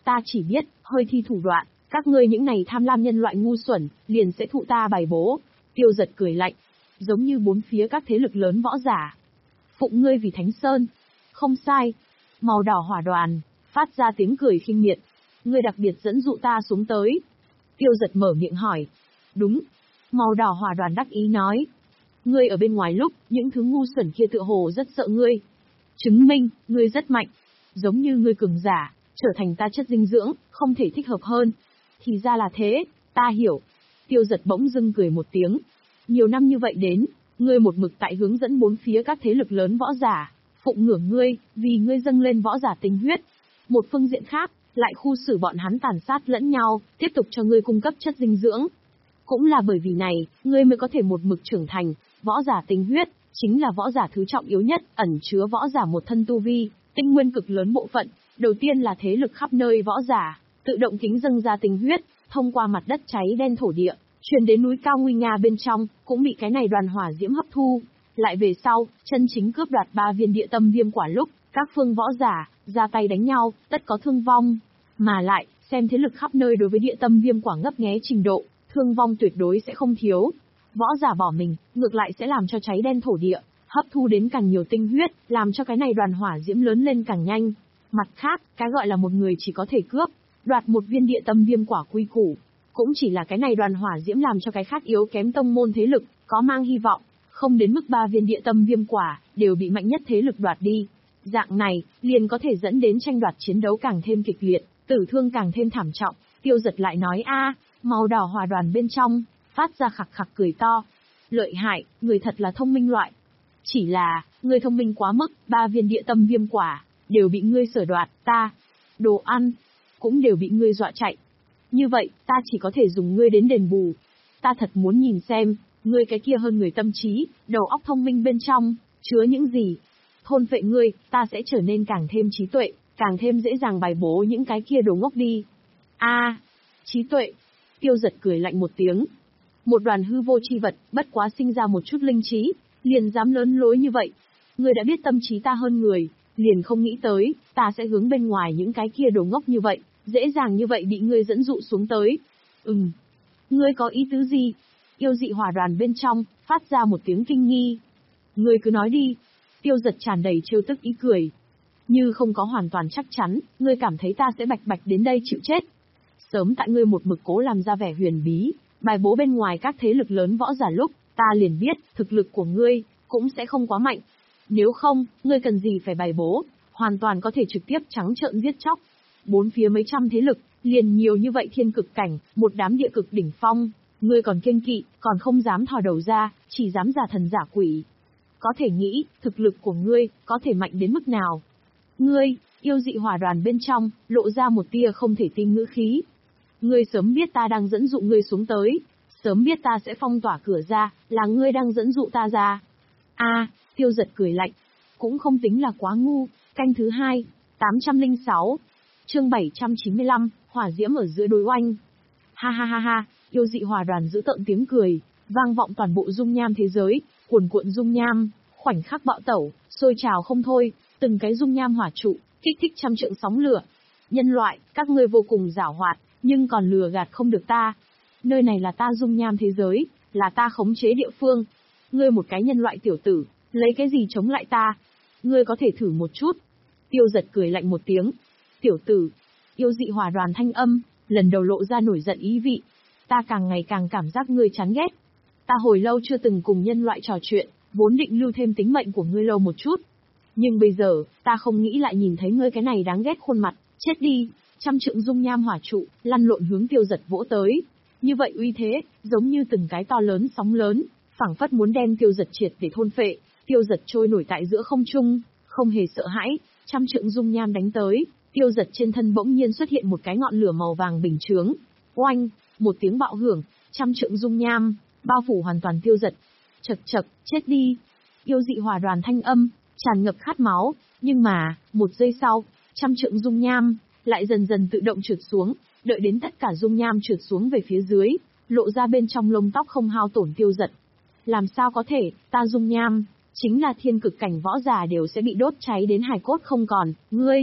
Ta chỉ biết, hơi thi thủ đoạn, các ngươi những này tham lam nhân loại ngu xuẩn, liền sẽ thụ ta bài bố. Tiêu Giật cười lạnh, giống như bốn phía các thế lực lớn võ giả. Phụng ngươi vì Thánh Sơn. Không sai. Màu đỏ hỏa đoàn, phát ra tiếng cười khinh miệt. Ngươi đặc biệt dẫn dụ ta xuống tới. Tiêu Giật mở miệng hỏi. Đúng. Màu đỏ hỏa đoàn đắc ý nói. Ngươi ở bên ngoài lúc, những thứ ngu xuẩn kia tựa hồ rất sợ ngươi. Chứng minh, ngươi rất mạnh. Giống như ngươi cường giả, trở thành ta chất dinh dưỡng, không thể thích hợp hơn. Thì ra là thế, ta hiểu. Tiêu Giật bỗng dưng cười một tiếng. Nhiều năm như vậy đến, ngươi một mực tại hướng dẫn bốn phía các thế lực lớn võ giả, phụng ngưỡng ngươi, vì ngươi dâng lên võ giả tinh huyết. Một phương diện khác, lại khu xử bọn hắn tàn sát lẫn nhau, tiếp tục cho ngươi cung cấp chất dinh dưỡng. Cũng là bởi vì này, ngươi mới có thể một mực trưởng thành, võ giả tinh huyết, chính là võ giả thứ trọng yếu nhất, ẩn chứa võ giả một thân tu vi, tinh nguyên cực lớn bộ phận. Đầu tiên là thế lực khắp nơi võ giả, tự động kính dâng ra tinh huyết, thông qua mặt đất cháy đen thổ địa, truyền đến núi cao nguy nga bên trong, cũng bị cái này đoàn hỏa diễm hấp thu. Lại về sau, chân chính cướp đoạt ba viên địa tâm viêm quả lúc, các phương võ giả, ra tay đánh nhau, tất có thương vong. Mà lại, xem thế lực khắp nơi đối với địa tâm viêm quả ngấp nghé trình độ, thương vong tuyệt đối sẽ không thiếu. Võ giả bỏ mình, ngược lại sẽ làm cho cháy đen thổ địa, hấp thu đến càng nhiều tinh huyết, làm cho cái này đoàn hỏa diễm lớn lên càng nhanh. Mặt khác, cái gọi là một người chỉ có thể cướp, đoạt một viên địa tâm viêm quả quy củ, cũng chỉ là cái này đoàn hỏa diễm làm cho cái khác yếu kém tông môn thế lực, có mang hy vọng, không đến mức ba viên địa tâm viêm quả, đều bị mạnh nhất thế lực đoạt đi. Dạng này, liền có thể dẫn đến tranh đoạt chiến đấu càng thêm kịch liệt, tử thương càng thêm thảm trọng. Tiêu Giật lại nói a, màu đỏ hỏa đoàn bên trong, phát ra khặc khặc cười to. Lợi hại, người thật là thông minh loại. Chỉ là, người thông minh quá mức, ba viên địa tâm viêm quả, đều bị ngươi sở đoạt, ta, đồ ăn, cũng đều bị ngươi dọa chạy. Như vậy, ta chỉ có thể dùng ngươi đến đền bù. Ta thật muốn nhìn xem, ngươi cái kia hơn người tâm trí, đầu óc thông minh bên trong, chứa những gì. Thôn phệ ngươi, ta sẽ trở nên càng thêm trí tuệ, càng thêm dễ dàng bài bố những cái kia đồ ngốc đi. A, à, trí tuệ. Tiêu Giật cười lạnh một tiếng. Một đoàn hư vô chi vật, bất quá sinh ra một chút linh trí, liền dám lớn lối như vậy. Ngươi đã biết tâm trí ta hơn người, liền không nghĩ tới, ta sẽ hướng bên ngoài những cái kia đồ ngốc như vậy, dễ dàng như vậy bị ngươi dẫn dụ xuống tới. Ừm, ngươi có ý tứ gì? Yêu dị hỏa đoàn bên trong, phát ra một tiếng kinh nghi. Ngươi cứ nói đi. Tiêu Giật tràn đầy trêu tức ý cười. Như không có hoàn toàn chắc chắn, ngươi cảm thấy ta sẽ bạch bạch đến đây chịu chết. Sớm tại ngươi một mực cố làm ra vẻ huyền bí, bài bố bên ngoài các thế lực lớn võ giả lúc, ta liền biết, thực lực của ngươi, cũng sẽ không quá mạnh. Nếu không, ngươi cần gì phải bài bố, hoàn toàn có thể trực tiếp trắng trợn giết chóc. Bốn phía mấy trăm thế lực, liền nhiều như vậy thiên cực cảnh, một đám địa cực đỉnh phong, ngươi còn kiêng kỵ, còn không dám thò đầu ra, chỉ dám giả thần giả quỷ. Có thể nghĩ, thực lực của ngươi, có thể mạnh đến mức nào. Ngươi, yêu dị hỏa đoàn bên trong, lộ ra một tia không thể tin ngữ khí. Ngươi sớm biết ta đang dẫn dụ ngươi xuống tới, sớm biết ta sẽ phong tỏa cửa ra, là ngươi đang dẫn dụ ta ra. A, à, Tiêu Giật cười lạnh, cũng không tính là quá ngu. Canh thứ hai, tám trăm lẻ sáu, chương bảy trăm chín mươi lăm, hỏa diễm ở giữa đối oanh. Ha ha ha ha, yêu dị hỏa đoàn giữ tợn tiếng cười, vang vọng toàn bộ dung nham thế giới, cuồn cuộn dung nham, khoảnh khắc bạo tẩu, sôi trào không thôi, từng cái dung nham hỏa trụ, kích thích trăm trượng sóng lửa. Nhân loại, các ngươi vô cùng giảo hoạt, nhưng còn lừa gạt không được ta. Nơi này là ta dung nham thế giới, là ta khống chế địa phương. Ngươi một cái nhân loại tiểu tử, lấy cái gì chống lại ta? Ngươi có thể thử một chút. Tiêu Giật cười lạnh một tiếng. Tiểu tử, yêu dị hỏa đoàn thanh âm, lần đầu lộ ra nổi giận ý vị. Ta càng ngày càng cảm giác ngươi chán ghét. Ta hồi lâu chưa từng cùng nhân loại trò chuyện, vốn định lưu thêm tính mệnh của ngươi lâu một chút. Nhưng bây giờ, ta không nghĩ lại nhìn thấy ngươi cái này đáng ghét khuôn mặt, chết đi. Trăm trượng dung nham hỏa trụ, lăn lộn hướng Tiêu Giật vỗ tới. Như vậy uy thế, giống như từng cái to lớn sóng lớn, phảng phất muốn đem Tiêu Giật triệt để thôn phệ. Tiêu Giật trôi nổi tại giữa không trung, không hề sợ hãi, trăm trượng dung nham đánh tới, Tiêu Giật trên thân bỗng nhiên xuất hiện một cái ngọn lửa màu vàng bình chướng. Oanh, một tiếng bạo hưởng, trăm trượng dung nham, bao phủ hoàn toàn Tiêu Giật. Chậc chậc, chết đi. Yêu dị hỏa đoàn thanh âm, tràn ngập khát máu, nhưng mà, một giây sau, trăm trượng dung nham, lại dần dần tự động trượt xuống, đợi đến tất cả dung nham trượt xuống về phía dưới, lộ ra bên trong lông tóc không hao tổn Tiêu Giật. Làm sao có thể, ta dung nham, chính là thiên cực cảnh võ giả đều sẽ bị đốt cháy đến hài cốt không còn, ngươi.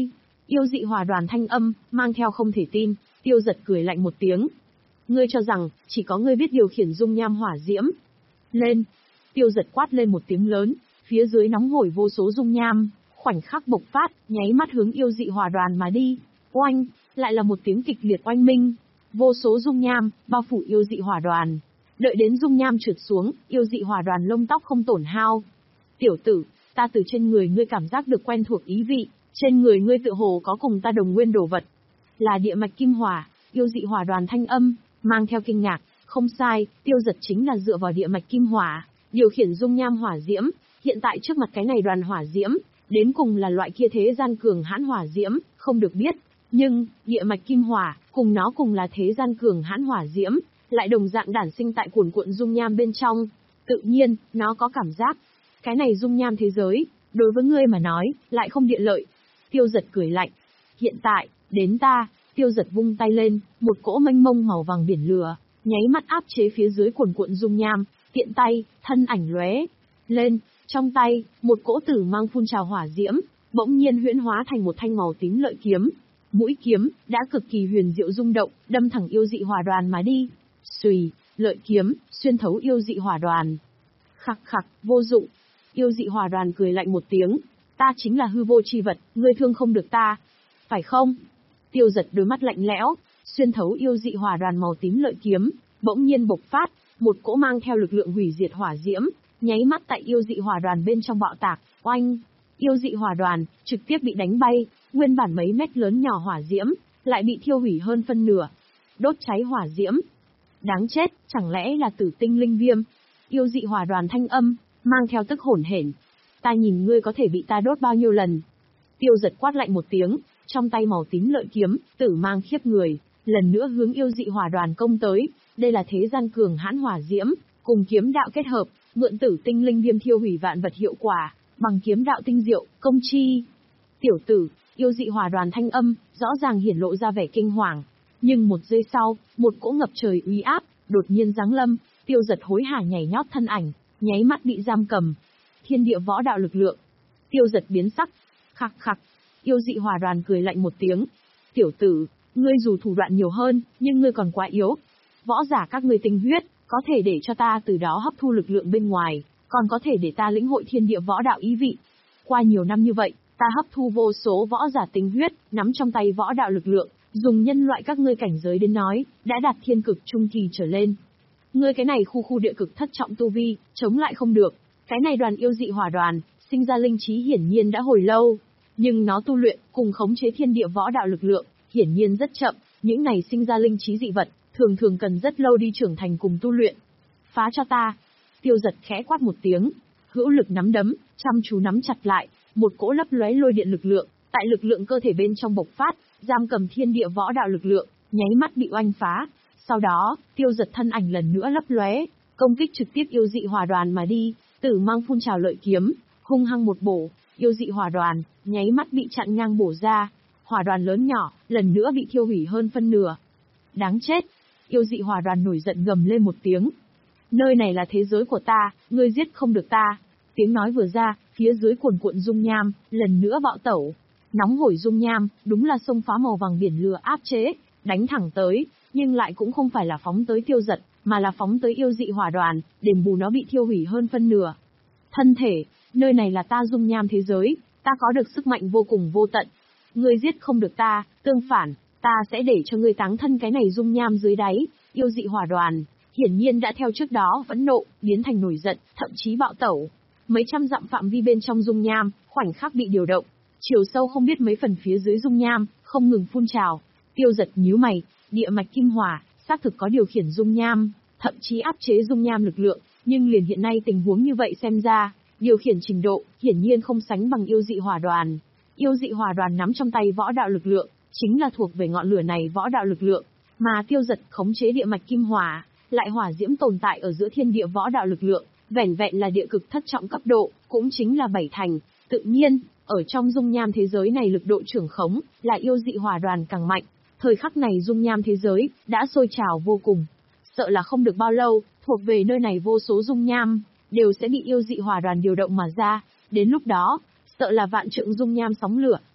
Yêu dị hỏa đoàn thanh âm, mang theo không thể tin, Tiêu Giật cười lạnh một tiếng. Ngươi cho rằng, chỉ có ngươi biết điều khiển dung nham hỏa diễm. Lên! Tiêu Giật quát lên một tiếng lớn, phía dưới nóng hổi vô số dung nham, khoảnh khắc bộc phát, nháy mắt hướng yêu dị hỏa đoàn mà đi. Oanh! Lại là một tiếng kịch liệt oanh minh. Vô số dung nham, bao phủ yêu dị hỏa đoàn. Đợi đến dung nham trượt xuống, yêu dị hỏa đoàn lông tóc không tổn hao. Tiểu tử, ta từ trên người ngươi cảm giác được quen thuộc ý vị, trên người ngươi tự hồ có cùng ta đồng nguyên đồ vật. Là địa mạch kim hỏa, yêu dị hỏa đoàn thanh âm, mang theo kinh ngạc, không sai, Tiêu Giật chính là dựa vào địa mạch kim hỏa, điều khiển dung nham hỏa diễm, hiện tại trước mặt cái này đoàn hỏa diễm, đến cùng là loại kia thế gian cường hãn hỏa diễm, không được biết, nhưng, địa mạch kim hỏa, cùng nó cùng là thế gian cường hãn hỏa diễm, lại đồng dạng đản sinh tại cuồn cuộn dung nham bên trong, tự nhiên, nó có cảm giác, cái này dung nham thế giới, đối với ngươi mà nói, lại không địa lợi. Tiêu Giật cười lạnh. Hiện tại, đến ta, Tiêu Giật vung tay lên, một cỗ mênh mông màu vàng biển lửa, nháy mắt áp chế phía dưới cuồn cuộn dung nham, tiện tay, thân ảnh lóe lên, trong tay, một cỗ tử mang phun trào hỏa diễm, bỗng nhiên huyễn hóa thành một thanh màu tím lợi kiếm. Mũi kiếm đã cực kỳ huyền diệu rung động, đâm thẳng yêu dị hỏa đoàn mà đi. Xùy, lợi kiếm xuyên thấu yêu dị hỏa đoàn. Khặc khặc, vô dụng. Yêu dị hỏa đoàn cười lạnh một tiếng, ta chính là hư vô chi vật, ngươi thương không được ta, phải không? Tiêu Giật đôi mắt lạnh lẽo, xuyên thấu yêu dị hỏa đoàn màu tím lợi kiếm, bỗng nhiên bộc phát, một cỗ mang theo lực lượng hủy diệt hỏa diễm, nháy mắt tại yêu dị hỏa đoàn bên trong bạo tạc, oanh, yêu dị hỏa đoàn trực tiếp bị đánh bay, nguyên bản mấy mét lớn nhỏ hỏa diễm, lại bị thiêu hủy hơn phân nửa, đốt cháy hỏa diễm. Đáng chết, chẳng lẽ là tử tinh linh viêm? Yêu dị hỏa đoàn thanh âm, mang theo tức hổn hển. Ta nhìn ngươi có thể bị ta đốt bao nhiêu lần? Tiêu Giật quát lạnh một tiếng, trong tay màu tím lợi kiếm, tử mang khiếp người, lần nữa hướng yêu dị hỏa đoàn công tới. Đây là thế gian cường hãn hỏa diễm, cùng kiếm đạo kết hợp, mượn tử tinh linh viêm thiêu hủy vạn vật hiệu quả, bằng kiếm đạo tinh diệu, công chi. Tiểu tử, yêu dị hỏa đoàn thanh âm, rõ ràng hiển lộ ra vẻ kinh hoàng. Nhưng một giây sau, một cỗ ngập trời uy áp, đột nhiên giáng lâm, Tiêu Giật hối hả nhảy nhót thân ảnh, nháy mắt bị giam cầm. Thiên địa võ đạo lực lượng. Tiêu Giật biến sắc. Khặc khặc. Yêu dị hỏa đoàn cười lạnh một tiếng. Tiểu tử, ngươi dù thủ đoạn nhiều hơn, nhưng ngươi còn quá yếu. Võ giả các ngươi tinh huyết, có thể để cho ta từ đó hấp thu lực lượng bên ngoài, còn có thể để ta lĩnh hội thiên địa võ đạo ý vị. Qua nhiều năm như vậy, ta hấp thu vô số võ giả tinh huyết, nắm trong tay võ đạo lực lượng, dùng nhân loại các ngươi cảnh giới đến nói, đã đạt thiên cực trung kỳ trở lên. Ngươi cái này khu khu địa cực thất trọng tu vi, chống lại không được. Cái này đoàn yêu dị hỏa đoàn, sinh ra linh trí hiển nhiên đã hồi lâu, nhưng nó tu luyện cùng khống chế thiên địa võ đạo lực lượng, hiển nhiên rất chậm, những này sinh ra linh trí dị vật, thường thường cần rất lâu đi trưởng thành cùng tu luyện. Phá cho ta. Tiêu Giật khẽ quát một tiếng, hữu lực nắm đấm, chăm chú nắm chặt lại, một cỗ lấp lóe lôi điện lực lượng, tại lực lượng cơ thể bên trong bộc phát, giam cầm thiên địa võ đạo lực lượng, nháy mắt bị oanh phá. Sau đó, Tiêu Giật thân ảnh lần nữa lấp lóe, công kích trực tiếp yêu dị hỏa đoàn mà đi, tử mang phun trào lợi kiếm, hung hăng một bổ, yêu dị hỏa đoàn, nháy mắt bị chặn ngang bổ ra, hỏa đoàn lớn nhỏ, lần nữa bị thiêu hủy hơn phân nửa. Đáng chết! Yêu dị hỏa đoàn nổi giận gầm lên một tiếng. Nơi này là thế giới của ta, ngươi giết không được ta. Tiếng nói vừa ra, phía dưới cuồn cuộn dung nham, lần nữa bạo tẩu. Nóng hổi dung nham, đúng là xông phá màu vàng biển lửa áp chế, đánh thẳng tới, nhưng lại cũng không phải là phóng tới Tiêu Giật, mà là phóng tới yêu dị hỏa đoàn, đền bù nó bị thiêu hủy hơn phân nửa. Thân thể, nơi này là ta dung nham thế giới, ta có được sức mạnh vô cùng vô tận. Ngươi giết không được ta, tương phản, ta sẽ để cho ngươi táng thân cái này dung nham dưới đáy. Yêu dị hỏa đoàn, hiển nhiên đã theo trước đó phẫn nộ, biến thành nổi giận, thậm chí bạo tẩu. Mấy trăm dặm phạm vi bên trong dung nham, khoảnh khắc bị điều động, chiều sâu không biết mấy phần phía dưới dung nham, không ngừng phun trào. Tiêu Giật nhíu mày, địa mạch kim hỏa, xác thực có điều khiển dung nham, thậm chí áp chế dung nham lực lượng, nhưng liền hiện nay tình huống như vậy xem ra, điều khiển trình độ, hiển nhiên không sánh bằng yêu dị hỏa đoàn. Yêu dị hỏa đoàn nắm trong tay võ đạo lực lượng, chính là thuộc về ngọn lửa này võ đạo lực lượng, mà Tiêu Giật khống chế địa mạch kim hỏa, lại hỏa diễm tồn tại ở giữa thiên địa võ đạo lực lượng, vẻn vẹn là địa cực thất trọng cấp độ, cũng chính là bảy thành, tự nhiên, ở trong dung nham thế giới này lực độ trưởng khống, là yêu dị hỏa đoàn càng mạnh. Thời khắc này dung nham thế giới, đã sôi trào vô cùng. Sợ là không được bao lâu, thuộc về nơi này vô số dung nham, đều sẽ bị yêu dị hỏa đoàn điều động mà ra. Đến lúc đó, sợ là vạn trượng dung nham sóng lửa,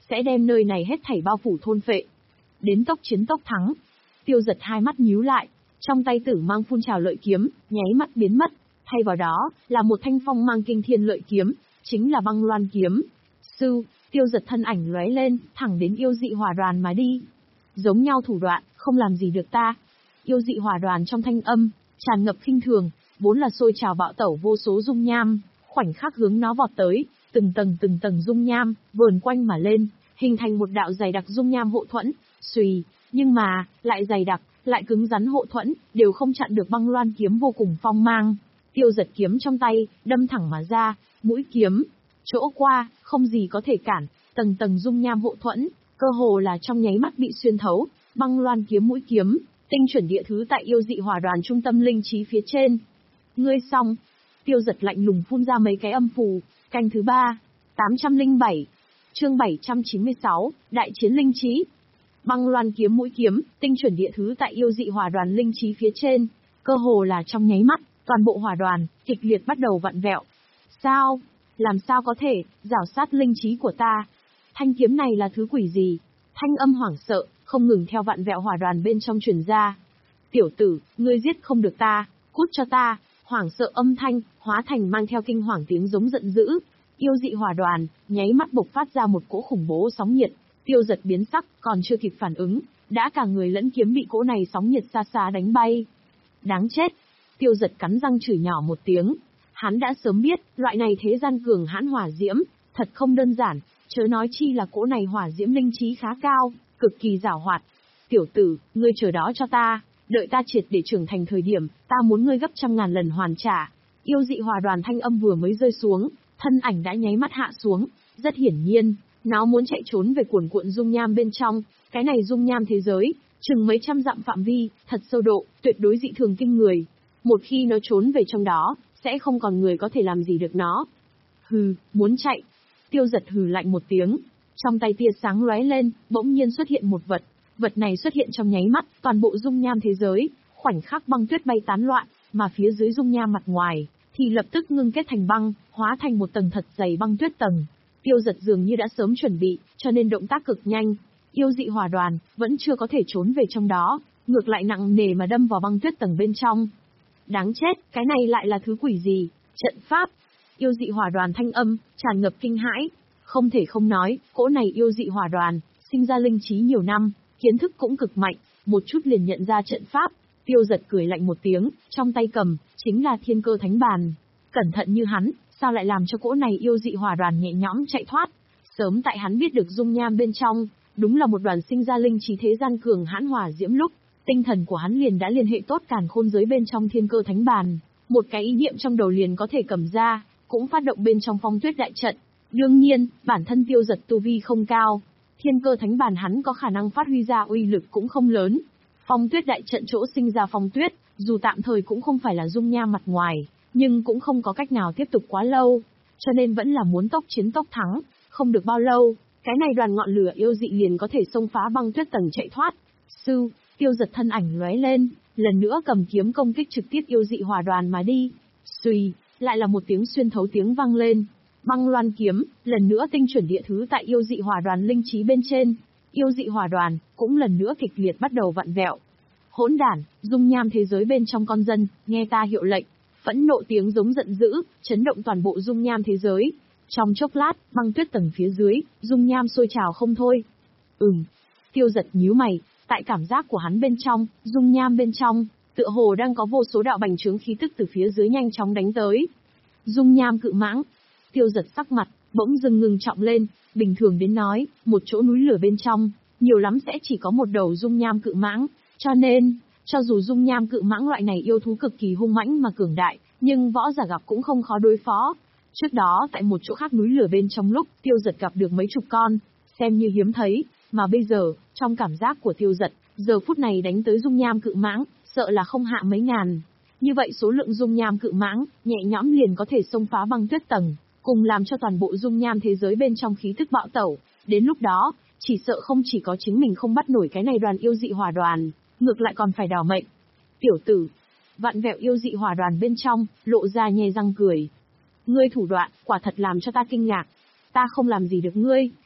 sẽ đem nơi này hết thảy bao phủ thôn phệ. Đến tốc chiến tốc thắng. Tiêu Giật hai mắt nhíu lại, trong tay tử mang phun trào lợi kiếm, nháy mắt biến mất, thay vào đó là một thanh phong mang kinh thiên lợi kiếm, chính là Băng Loan kiếm. Sư, Tiêu Giật thân ảnh lóe lên, thẳng đến yêu dị hỏa đoàn mà đi. Giống nhau thủ đoạn, không làm gì được ta. Yêu dị hỏa đoàn trong thanh âm tràn ngập khinh thường, vốn là sôi trào bạo tẩu vô số dung nham, khoảnh khắc hướng nó vọt tới, từng tầng từng tầng dung nham vờn quanh mà lên, hình thành một đạo dày đặc dung nham hộ thuẫn. Xùy, nhưng mà lại dày đặc, lại cứng rắn hộ thuẫn, đều không chặn được Băng Loan kiếm vô cùng phong mang. Tiêu Giật kiếm trong tay, đâm thẳng mà ra, mũi kiếm chỗ qua, không gì có thể cản, tầng tầng dung nham hộ thuẫn, cơ hồ là trong nháy mắt bị xuyên thấu. Băng Loan kiếm mũi kiếm, tinh chuẩn địa thứ tại yêu dị hỏa đoàn trung tâm linh trí phía trên. Ngươi xong. Tiêu Giật lạnh lùng phun ra mấy cái âm phù. Canh thứ ba, tám trăm lẻ bảy, chương bảy trăm chín mươi sáu, đại chiến linh trí. Băng Loan kiếm mũi kiếm, tinh chuẩn địa thứ tại yêu dị hỏa đoàn linh trí phía trên, cơ hồ là trong nháy mắt, toàn bộ hỏa đoàn kịch liệt bắt đầu vặn vẹo. Sao? Làm sao có thể rảo sát linh trí của ta? Thanh kiếm này là thứ quỷ gì? Thanh âm hoảng sợ, không ngừng theo vặn vẹo hỏa đoàn bên trong truyền ra. Tiểu tử, ngươi giết không được ta, cút cho ta! Hoảng sợ âm thanh, hóa thành mang theo kinh hoàng tiếng giống giận dữ. Yêu dị hỏa đoàn, nháy mắt bộc phát ra một cỗ khủng bố sóng nhiệt. Tiêu Giật biến sắc, còn chưa kịp phản ứng, đã cả người lẫn kiếm bị cỗ này sóng nhiệt xa xa đánh bay. Đáng chết! Tiêu Giật cắn răng chửi nhỏ một tiếng. Hắn đã sớm biết, loại này thế gian cường hãn hỏa diễm, thật không đơn giản, chớ nói chi là cỗ này hỏa diễm linh trí khá cao, cực kỳ giảo hoạt. Tiểu tử, ngươi chờ đó cho ta, đợi ta triệt để trưởng thành thời điểm, ta muốn ngươi gấp trăm ngàn lần hoàn trả. Yêu dị hỏa đoàn thanh âm vừa mới rơi xuống, thân ảnh đã nháy mắt hạ xuống, rất hiển nhiên, nó muốn chạy trốn về cuồn cuộn dung nham bên trong, cái này dung nham thế giới, chừng mấy trăm dặm phạm vi, thật sâu độ, tuyệt đối dị thường kinh người. Một khi nó trốn về trong đó, sẽ không còn người có thể làm gì được nó. Hừ, muốn chạy. Tiêu Giật hừ lạnh một tiếng, trong tay tia sáng lóe lên, bỗng nhiên xuất hiện một vật. Vật này xuất hiện trong nháy mắt, toàn bộ dung nham thế giới, khoảnh khắc băng tuyết bay tán loạn, mà phía dưới dung nham mặt ngoài, thì lập tức ngưng kết thành băng, hóa thành một tầng thật dày băng tuyết tầng. Tiêu Giật dường như đã sớm chuẩn bị, cho nên động tác cực nhanh. Yêu dị hỏa đoàn, vẫn chưa có thể trốn về trong đó, ngược lại nặng nề mà đâm vào băng tuyết tầng bên trong. Đáng chết, cái này lại là thứ quỷ gì? Trận pháp. Yêu dị hỏa đoàn thanh âm, tràn ngập kinh hãi. Không thể không nói, cỗ này yêu dị hỏa đoàn, sinh ra linh trí nhiều năm, kiến thức cũng cực mạnh, một chút liền nhận ra trận pháp. Tiêu Giật cười lạnh một tiếng, trong tay cầm, chính là thiên cơ thánh bàn. Cẩn thận như hắn, sao lại làm cho cỗ này yêu dị hỏa đoàn nhẹ nhõm chạy thoát? Sớm tại hắn biết được dung nham bên trong, đúng là một đoàn sinh ra linh trí thế gian cường hãn hỏa diễm lúc, tinh thần của hắn liền đã liên hệ tốt càn khôn giới bên trong thiên cơ thánh bàn. Một cái ý niệm trong đầu liền có thể cầm ra, cũng phát động bên trong phong tuyết đại trận. Đương nhiên, bản thân Tiêu Giật tu vi không cao, thiên cơ thánh bàn hắn có khả năng phát huy ra uy lực cũng không lớn. Phong tuyết đại trận chỗ sinh ra phong tuyết, dù tạm thời cũng không phải là dung nham mặt ngoài, nhưng cũng không có cách nào tiếp tục quá lâu, cho nên vẫn là muốn tốc chiến tốc thắng, không được bao lâu, cái này đoàn ngọn lửa yêu dị liền có thể xông phá băng tuyết tầng chạy thoát. Sư, Tiêu Giật thân ảnh lóe lên, lần nữa cầm kiếm công kích trực tiếp yêu dị hỏa đoàn mà đi. Xuy, lại là một tiếng xuyên thấu tiếng vang lên. Băng Loan kiếm, lần nữa tinh chuẩn địa thứ tại yêu dị hỏa đoàn linh trí bên trên. Yêu dị hỏa đoàn, cũng lần nữa kịch liệt bắt đầu vặn vẹo. Hỗn đản, dung nham thế giới bên trong con dân, nghe ta hiệu lệnh. Phẫn nộ tiếng giống giận dữ, chấn động toàn bộ dung nham thế giới. Trong chốc lát, băng tuyết tầng phía dưới, dung nham sôi trào không thôi. Ừm. Tiêu Giật nhíu mày, tại cảm giác của hắn bên trong, dung nham bên trong, tựa hồ đang có vô số đạo bành trướng khí tức từ phía dưới nhanh chóng đánh tới. Dung nham cự mãng. Tiêu Giật sắc mặt bỗng dưng ngưng trọng lên, bình thường đến nói, một chỗ núi lửa bên trong, nhiều lắm sẽ chỉ có một đầu dung nham cự mãng, cho nên, cho dù dung nham cự mãng loại này yêu thú cực kỳ hung mãnh mà cường đại, nhưng võ giả gặp cũng không khó đối phó. Trước đó tại một chỗ khác núi lửa bên trong lúc Tiêu Giật gặp được mấy chục con, xem như hiếm thấy, mà bây giờ, trong cảm giác của Tiêu Giật, giờ phút này đánh tới dung nham cự mãng, sợ là không hạ mấy ngàn. Như vậy số lượng dung nham cự mãng, nhẹ nhõm liền có thể xông phá băng tuyết tầng, cùng làm cho toàn bộ dung nham thế giới bên trong khí tức bạo tẩu. Đến lúc đó, chỉ sợ không chỉ có chính mình không bắt nổi cái này đoàn yêu dị hỏa đoàn, ngược lại còn phải đảo mệnh. Tiểu tử, vặn vẹo yêu dị hỏa đoàn bên trong, lộ ra nhe răng cười. Ngươi thủ đoạn, quả thật làm cho ta kinh ngạc. Ta không làm gì được ngươi,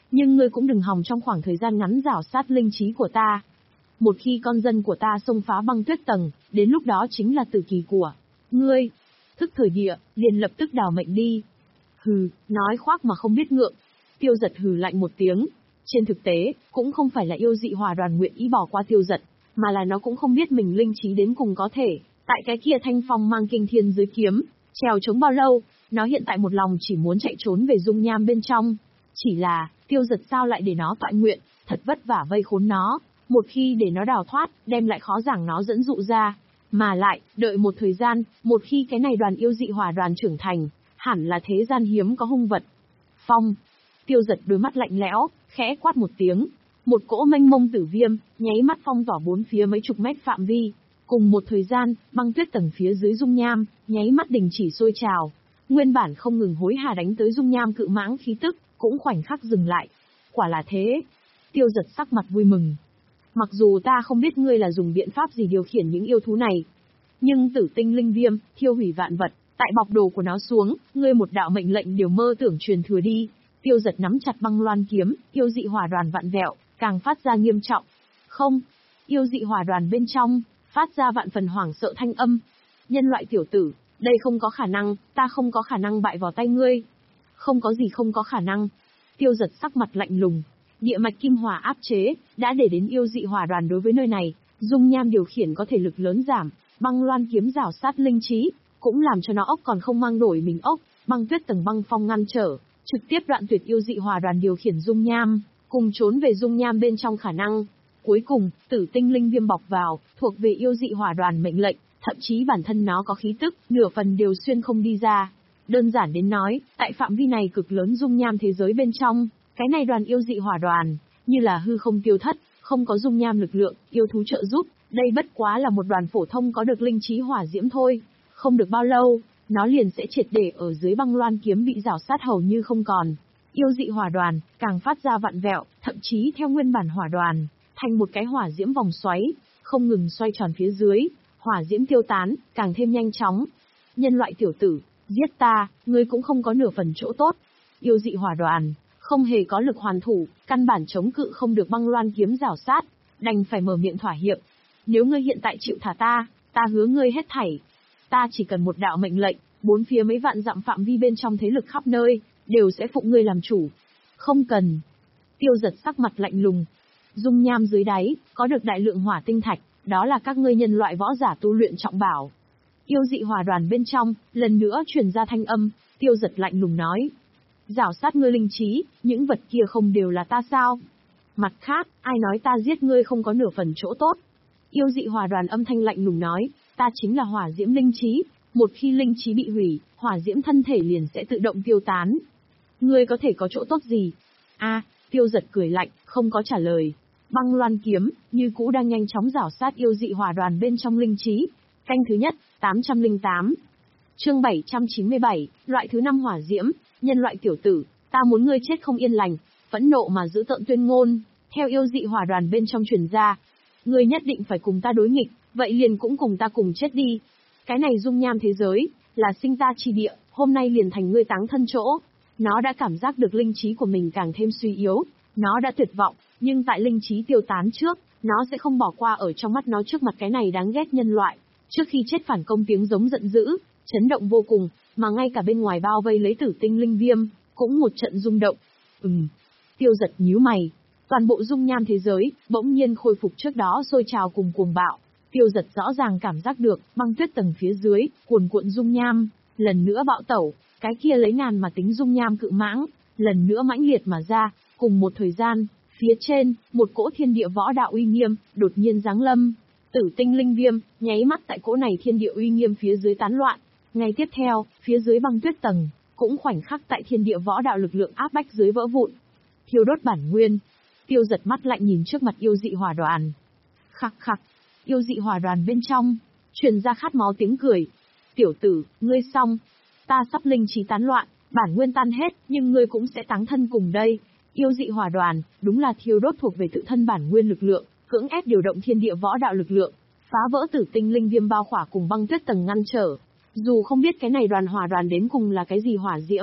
Nhưng ngươi cũng đừng hòng trong khoảng thời gian ngắn rảo sát linh trí của ta. Một khi con dân của ta xông phá băng tuyết tầng, đến lúc đó chính là tử kỳ của ngươi. Thức thời địa, liền lập tức đào mệnh đi. Hừ, nói khoác mà không biết ngượng. Tiêu Giật hừ lạnh một tiếng. Trên thực tế, cũng không phải là yêu dị hòa đoàn nguyện ý bỏ qua Tiêu Giật, mà là nó cũng không biết mình linh trí đến cùng có thể, tại cái kia thanh phong mang kinh thiên dưới kiếm, trèo chống bao lâu, nó hiện tại một lòng chỉ muốn chạy trốn về dung nham bên trong. Chỉ là, Tiêu Giật sao lại để nó tọa nguyện, thật vất vả vây khốn nó, một khi để nó đào thoát, đem lại khó giảng nó dẫn dụ ra. Mà lại, đợi một thời gian, một khi cái này đoàn yêu dị hòa đoàn trưởng thành, hẳn là thế gian hiếm có hung vật. Phong. Tiêu Giật đôi mắt lạnh lẽo, khẽ quát một tiếng. Một cỗ mênh mông tử viêm, nháy mắt phong tỏa bốn phía mấy chục mét phạm vi. Cùng một thời gian, băng tuyết tầng phía dưới dung nham, nháy mắt đình chỉ sôi trào. Nguyên bản không ngừng hối hà đánh tới dung nham cự mãng khí tức, cũng khoảnh khắc dừng lại. Quả là thế. Tiêu Giật sắc mặt vui mừng. Mặc dù ta không biết ngươi là dùng biện pháp gì điều khiển những yêu thú này, nhưng tử tinh linh viêm, thiêu hủy vạn vật, tại bọc đồ của nó xuống, ngươi một đạo mệnh lệnh đều mơ tưởng truyền thừa đi. Tiêu Giật nắm chặt băng loan kiếm, yêu dị hỏa đoàn vạn vẹo, càng phát ra nghiêm trọng. Không, yêu dị hỏa đoàn bên trong, phát ra vạn phần hoảng sợ thanh âm. Nhân loại tiểu tử, đây không có khả năng, ta không có khả năng bại vào tay ngươi. Không có gì không có khả năng. Tiêu Giật sắc mặt lạnh lùng. Địa mạch kim hỏa áp chế, đã để đến yêu dị hỏa đoàn đối với nơi này, dung nham điều khiển có thể lực lớn giảm, băng loan kiếm rào sát linh trí, cũng làm cho nó ốc còn không mang nổi mình ốc, băng tuyết tầng băng phong ngăn trở, trực tiếp đoạn tuyệt yêu dị hỏa đoàn điều khiển dung nham, cùng trốn về dung nham bên trong khả năng. Cuối cùng, tử tinh linh viêm bọc vào, thuộc về yêu dị hỏa đoàn mệnh lệnh, thậm chí bản thân nó có khí tức, nửa phần đều xuyên không đi ra. Đơn giản đến nói, tại phạm vi này cực lớn dung nham thế giới bên trong, cái này đoàn yêu dị hỏa đoàn, như là hư không tiêu thất, không có dung nham lực lượng, yêu thú trợ giúp, đây bất quá là một đoàn phổ thông có được linh trí hỏa diễm thôi. Không được bao lâu, nó liền sẽ triệt để ở dưới băng loan kiếm bị rào sát hầu như không còn. Yêu dị hỏa đoàn, càng phát ra vặn vẹo, thậm chí theo nguyên bản hỏa đoàn, thành một cái hỏa diễm vòng xoáy, không ngừng xoay tròn phía dưới, hỏa diễm tiêu tán, càng thêm nhanh chóng. Nhân loại tiểu tử, giết ta, ngươi cũng không có nửa phần chỗ tốt. Yêu dị hỏa đoàn, không hề có lực hoàn thủ, căn bản chống cự không được băng loan kiếm rào sát, đành phải mở miệng thỏa hiệp. Nếu ngươi hiện tại chịu thả ta, ta hứa ngươi hết thảy. Ta chỉ cần một đạo mệnh lệnh, bốn phía mấy vạn dặm phạm vi bên trong thế lực khắp nơi, đều sẽ phụng ngươi làm chủ. Không cần. Tiêu Giật sắc mặt lạnh lùng. Dung nham dưới đáy, có được đại lượng hỏa tinh thạch, đó là các ngươi nhân loại võ giả tu luyện trọng bảo. Yêu dị hỏa đoàn bên trong, lần nữa truyền ra thanh âm, Tiêu Giật lạnh lùng nói. Rảo sát ngươi linh trí, những vật kia không đều là ta sao? Mặt khác, ai nói ta giết ngươi không có nửa phần chỗ tốt? Yêu dị hỏa đoàn âm thanh lạnh lùng nói, ta chính là hỏa diễm linh trí, một khi linh trí bị hủy, hỏa diễm thân thể liền sẽ tự động tiêu tán. Ngươi có thể có chỗ tốt gì? A, à, Tiêu Giật cười lạnh, không có trả lời. Băng loan kiếm, như cũ đang nhanh chóng rảo sát yêu dị hỏa đoàn bên trong linh trí. Canh thứ nhất, tám trăm lẻ tám. Chương bảy trăm chín mươi bảy, loại thứ năm hỏa diễm, nhân loại tiểu tử, ta muốn ngươi chết không yên lành, phẫn nộ mà giữ tợn tuyên ngôn, theo yêu dị hỏa đoàn bên trong truyền ra. Ngươi nhất định phải cùng ta đối nghịch, vậy liền cũng cùng ta cùng chết đi. Cái này dung nham thế giới, là sinh ta chi địa, hôm nay liền thành ngươi táng thân chỗ. Nó đã cảm giác được linh trí của mình càng thêm suy yếu, nó đã tuyệt vọng, nhưng tại linh trí tiêu tán trước, nó sẽ không bỏ qua ở trong mắt nó trước mặt cái này đáng ghét nhân loại. Trước khi chết phản công tiếng giống giận dữ, chấn động vô cùng, mà ngay cả bên ngoài bao vây lấy tử tinh linh viêm, cũng một trận rung động. Ừm. Tiêu Giật nhíu mày. Toàn bộ dung nham thế giới, bỗng nhiên khôi phục trước đó sôi trào cùng cuồng bạo. Tiêu Giật rõ ràng cảm giác được, băng tuyết tầng phía dưới, cuồn cuộn dung nham, lần nữa bạo tẩu, cái kia lấy ngàn mà tính dung nham cự mãng, lần nữa mãnh liệt mà ra, cùng một thời gian, phía trên, một cỗ thiên địa võ đạo uy nghiêm, đột nhiên giáng lâm. Tử tinh linh viêm, nháy mắt tại cỗ này thiên địa uy nghiêm phía dưới tán loạn. Ngay tiếp theo, phía dưới băng tuyết tầng, cũng khoảnh khắc tại thiên địa võ đạo lực lượng áp bách dưới vỡ vụn. Thiêu đốt bản nguyên. Tiêu Giật mắt lạnh nhìn trước mặt yêu dị hỏa đoàn. Khắc khắc, yêu dị hỏa đoàn bên trong, truyền ra khát máu tiếng cười. Tiểu tử, ngươi xong. Ta sắp linh trí tán loạn, bản nguyên tan hết, nhưng ngươi cũng sẽ táng thân cùng đây. Yêu dị hỏa đoàn, đúng là thiêu đốt thuộc về tự thân bản nguyên lực lượng, cưỡng ép điều động thiên địa võ đạo lực lượng, phá vỡ tử tinh linh viêm bao khỏa cùng băng tuyết tầng ngăn trở. Dù không biết cái này đoàn hỏa đoàn đến cùng là cái gì hỏa diễm,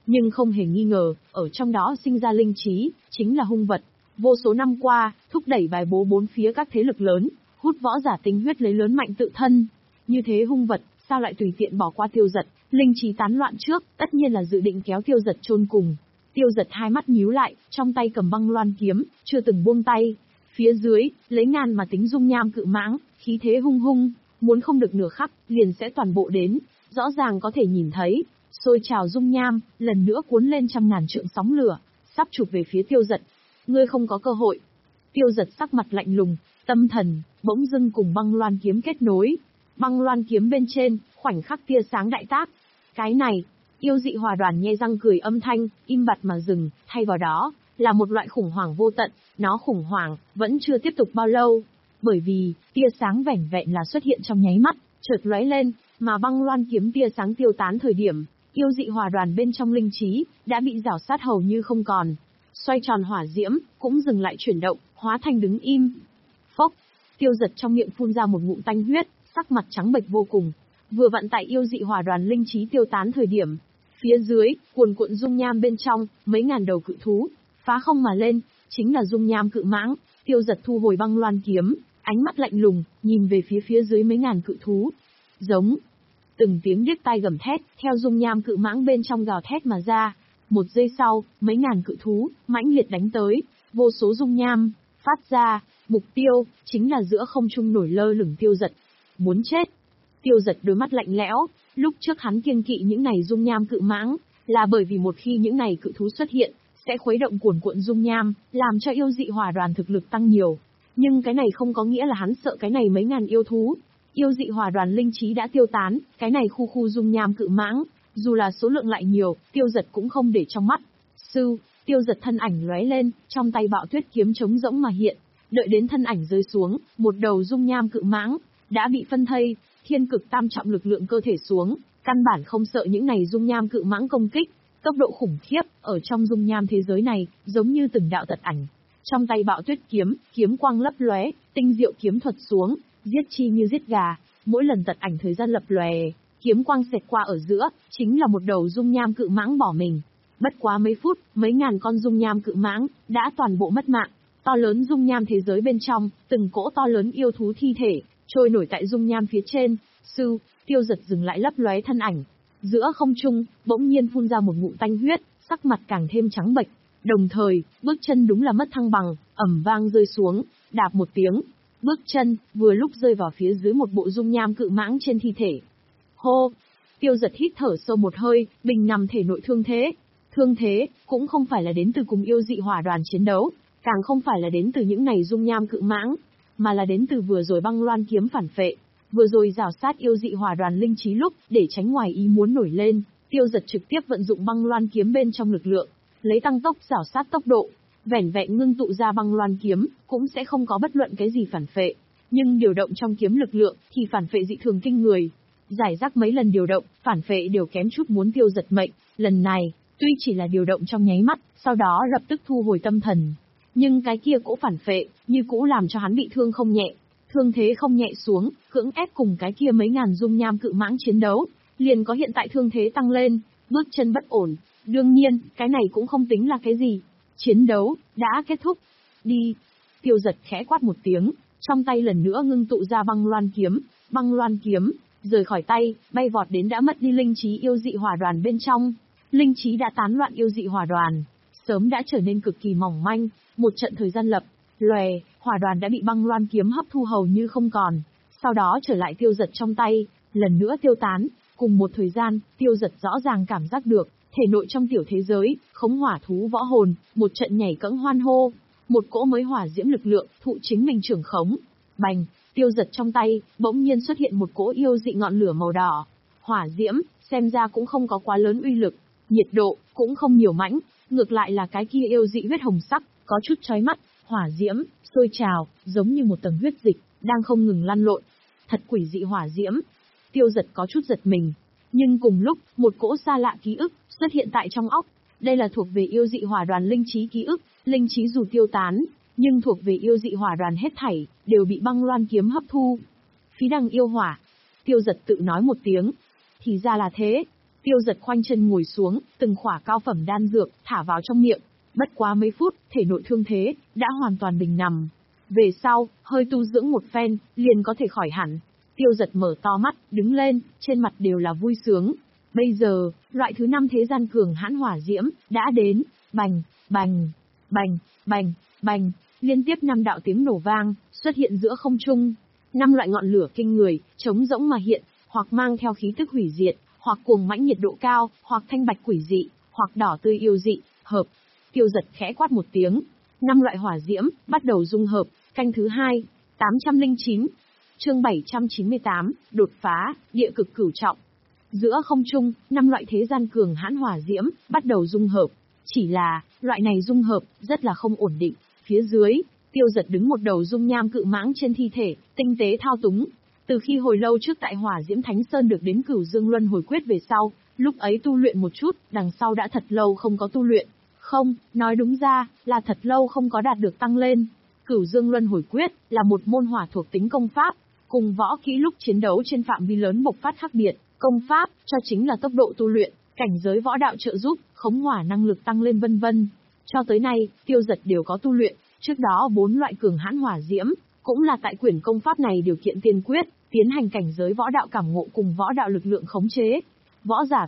Nhưng không hề nghi ngờ, ở trong đó sinh ra linh trí, chính là hung vật. Vô số năm qua, thúc đẩy bài bố bốn phía các thế lực lớn, hút võ giả tinh huyết lấy lớn mạnh tự thân. Như thế hung vật, sao lại tùy tiện bỏ qua Tiêu Dật, linh trí tán loạn trước, tất nhiên là dự định kéo Tiêu Dật chôn cùng. Tiêu Dật hai mắt nhíu lại, trong tay cầm băng loan kiếm, chưa từng buông tay. Phía dưới, lấy ngàn mà tính dung nham cự mãng, khí thế hung hung, muốn không được nửa khắc, liền sẽ toàn bộ đến. Rõ ràng có thể nhìn thấy, sôi trào dung nham, lần nữa cuốn lên trăm ngàn trượng sóng lửa, sắp chụp về phía Tiêu Dật. Ngươi không có cơ hội. Tiêu Dật sắc mặt lạnh lùng, tâm thần, bỗng dưng cùng băng loan kiếm kết nối. Băng loan kiếm bên trên, khoảnh khắc tia sáng đại tác. Cái này, yêu dị hòa đoàn nhe răng cười âm thanh, im bặt mà dừng, thay vào đó, là một loại khủng hoảng vô tận, nó khủng hoảng, vẫn chưa tiếp tục bao lâu. Bởi vì, tia sáng vẻn vẹn là xuất hiện trong nháy mắt, chợt lóe lên, mà băng loan kiếm tia sáng tiêu tán thời điểm, yêu dị hòa đoàn bên trong linh trí, đã bị rảo sát hầu như không còn. Xoay tròn hỏa diễm, cũng dừng lại chuyển động, hóa thành đứng im. Phốc, Tiêu Dật trong miệng phun ra một ngụm tanh huyết, sắc mặt trắng bệch vô cùng. Vừa vặn tại yêu dị hòa đoàn linh trí tiêu tán thời điểm, phía dưới, cuồn cuộn dung nham bên trong, mấy ngàn đầu cự thú, phá không mà lên, chính là dung nham cự mãng. Tiêu Dật thu hồi băng loan kiếm, ánh mắt lạnh lùng, nhìn về phía phía dưới mấy ngàn cự thú. Giống. Từng tiếng điếc tai gầm thét, theo dung nham cự mãng bên trong gào thét mà ra. Một giây sau, mấy ngàn cự thú, mãnh liệt đánh tới, vô số dung nham, phát ra, mục tiêu, chính là giữa không trung nổi lơ lửng Tiêu Dật. Muốn chết. Tiêu Dật đôi mắt lạnh lẽo, lúc trước hắn kiêng kỵ những này dung nham cự mãng, là bởi vì một khi những này cự thú xuất hiện, sẽ khuấy động cuồn cuộn dung nham, làm cho yêu dị hòa đoàn thực lực tăng nhiều. Nhưng cái này không có nghĩa là hắn sợ cái này mấy ngàn yêu thú. Yêu dị hòa đoàn linh trí đã tiêu tán, cái này khu khu dung nham cự mãng, dù là số lượng lại nhiều, Tiêu Dật cũng không để trong mắt. Sư, Tiêu Dật thân ảnh lóe lên, trong tay bạo tuyết kiếm trống rỗng mà hiện, đợi đến thân ảnh rơi xuống, một đầu dung nham cự mãng đã bị phân thây, thiên cực tam trọng lực lượng cơ thể xuống, căn bản không sợ những này dung nham cự mãng công kích, tốc độ khủng khiếp, ở trong dung nham thế giới này, giống như từng đạo tật ảnh. Trong tay bạo tuyết kiếm, kiếm quang lấp lóe, tinh diệu kiếm thuật xuống, giết chi như giết gà, mỗi lần tật ảnh thời gian lập lòe, kiếm quang xẹt qua ở giữa, chính là một đầu dung nham cự mãng bỏ mình. Bất quá mấy phút, mấy ngàn con dung nham cự mãng đã toàn bộ mất mạng. To lớn dung nham thế giới bên trong, từng cỗ to lớn yêu thú thi thể trôi nổi tại dung nham phía trên. Sư, Tiêu Dật dừng lại lấp lóe thân ảnh. Giữa không trung, bỗng nhiên phun ra một ngụm tanh huyết, sắc mặt càng thêm trắng bệch. Đồng thời, bước chân đúng là mất thăng bằng, ầm vang rơi xuống, đạp một tiếng. Bước chân, vừa lúc rơi vào phía dưới một bộ dung nham cự mãng trên thi thể. Hô! Tiêu Dật hít thở sâu một hơi, bình nằm thể nội thương thế. Thương thế, cũng không phải là đến từ cùng yêu dị hỏa đoàn chiến đấu, càng không phải là đến từ những này dung nham cự mãng, mà là đến từ vừa rồi băng loan kiếm phản phệ. Vừa rồi rào sát yêu dị hỏa đoàn linh trí lúc, để tránh ngoài ý muốn nổi lên, Tiêu Dật trực tiếp vận dụng băng loan kiếm bên trong lực lượng, lấy tăng tốc rào sát tốc độ, vẻn vẹn ngưng tụ ra băng loan kiếm, cũng sẽ không có bất luận cái gì phản phệ. Nhưng điều động trong kiếm lực lượng, thì phản phệ dị thường kinh người. Giải rác mấy lần điều động, phản phệ đều kém chút muốn Tiêu Dật mệnh, lần này, tuy chỉ là điều động trong nháy mắt, sau đó lập tức thu hồi tâm thần. Nhưng cái kia cỗ phản phệ, như cũ làm cho hắn bị thương không nhẹ. Thương thế không nhẹ xuống, cưỡng ép cùng cái kia mấy ngàn dung nham cự mãng chiến đấu, liền có hiện tại thương thế tăng lên, bước chân bất ổn. Đương nhiên, cái này cũng không tính là cái gì. Chiến đấu, đã kết thúc. Đi. Tiêu Dật khẽ quát một tiếng, trong tay lần nữa ngưng tụ ra băng loan kiếm, băng loan kiếm, rời khỏi tay, bay vọt đến đã mất đi linh trí yêu dị hỏa đoàn bên trong. Linh trí đã tán loạn yêu dị hỏa đoàn, sớm đã trở nên cực kỳ mỏng manh, một trận thời gian lập, lòe, hỏa đoàn đã bị băng loan kiếm hấp thu hầu như không còn, sau đó trở lại Tiêu Dật trong tay, lần nữa tiêu tán. Cùng một thời gian, Tiêu Dật rõ ràng cảm giác được, thể nội trong tiểu thế giới, khống hỏa thú võ hồn, một trận nhảy cẫng hoan hô, một cỗ mới hỏa diễm lực lượng, thụ chính mình trưởng khống. Bành, Tiêu Dật trong tay, bỗng nhiên xuất hiện một cỗ yêu dị ngọn lửa màu đỏ. Hỏa diễm, xem ra cũng không có quá lớn uy lực, nhiệt độ, cũng không nhiều mãnh, ngược lại là cái kia yêu dị huyết hồng sắc, có chút chói mắt, hỏa diễm, sôi trào, giống như một tầng huyết dịch, đang không ngừng lăn lộn. Thật quỷ dị hỏa diễm. Tiêu Dật có chút giật mình. Nhưng cùng lúc, một cỗ xa lạ ký ức xuất hiện tại trong óc. Đây là thuộc về yêu dị hỏa đoàn linh trí ký ức, linh trí dù tiêu tán, nhưng thuộc về yêu dị hỏa đoàn hết thảy, đều bị băng loan kiếm hấp thu. Phí đằng yêu hỏa. Tiêu Dật tự nói một tiếng. Thì ra là thế. Tiêu Giật khoanh chân ngồi xuống, từng khỏa cao phẩm đan dược thả vào trong miệng. Bất quá mấy phút, thể nội thương thế đã hoàn toàn bình nằm. Về sau, hơi tu dưỡng một phen, liền có thể khỏi hẳn. Tiêu Giật mở to mắt, đứng lên, trên mặt đều là vui sướng. Bây giờ, loại thứ năm thế gian cường hãn hỏa diễm đã đến. Bành, bành, bành, bành, bành, liên tiếp năm đạo tiếng nổ vang xuất hiện giữa không trung. Năm loại ngọn lửa kinh người, trống rỗng mà hiện, hoặc mang theo khí tức hủy diệt, hoặc cuồng mãnh nhiệt độ cao, hoặc thanh bạch quỷ dị, hoặc đỏ tươi yêu dị, hợp. Tiêu Giật khẽ quát một tiếng, năm loại hỏa diễm bắt đầu dung hợp. Canh thứ hai, tám trăm lẻ chín. Chương bảy trăm chín mươi tám, đột phá, địa cực cửu trọng. Giữa không trung, năm loại thế gian cường hãn hỏa diễm bắt đầu dung hợp. Chỉ là, loại này dung hợp rất là không ổn định. Phía dưới, Tiêu Giật đứng một đầu dung nham cự mãng trên thi thể, tinh tế thao túng. Từ khi hồi lâu trước tại Hỏa Diễm Thánh Sơn được đến Cửu Dương Luân Hồi Quyết về sau, lúc ấy tu luyện một chút, đằng sau đã thật lâu không có tu luyện. Không, nói đúng ra, là thật lâu không có đạt được tăng lên. Cửu Dương Luân Hồi Quyết là một môn hỏa thuộc tính công pháp, cùng võ kỹ lúc chiến đấu trên phạm vi lớn bộc phát khác biệt. Công pháp cho chính là tốc độ tu luyện, cảnh giới võ đạo trợ giúp, khống hỏa năng lực tăng lên vân vân. Cho tới nay, Tiêu Giật đều có tu luyện, trước đó bốn loại cường hãn hỏa diễm, cũng là tại quyển công pháp này điều kiện tiên quyết, tiến hành cảnh giới võ đạo cảm ngộ cùng võ đạo lực lượng khống chế. Võ giả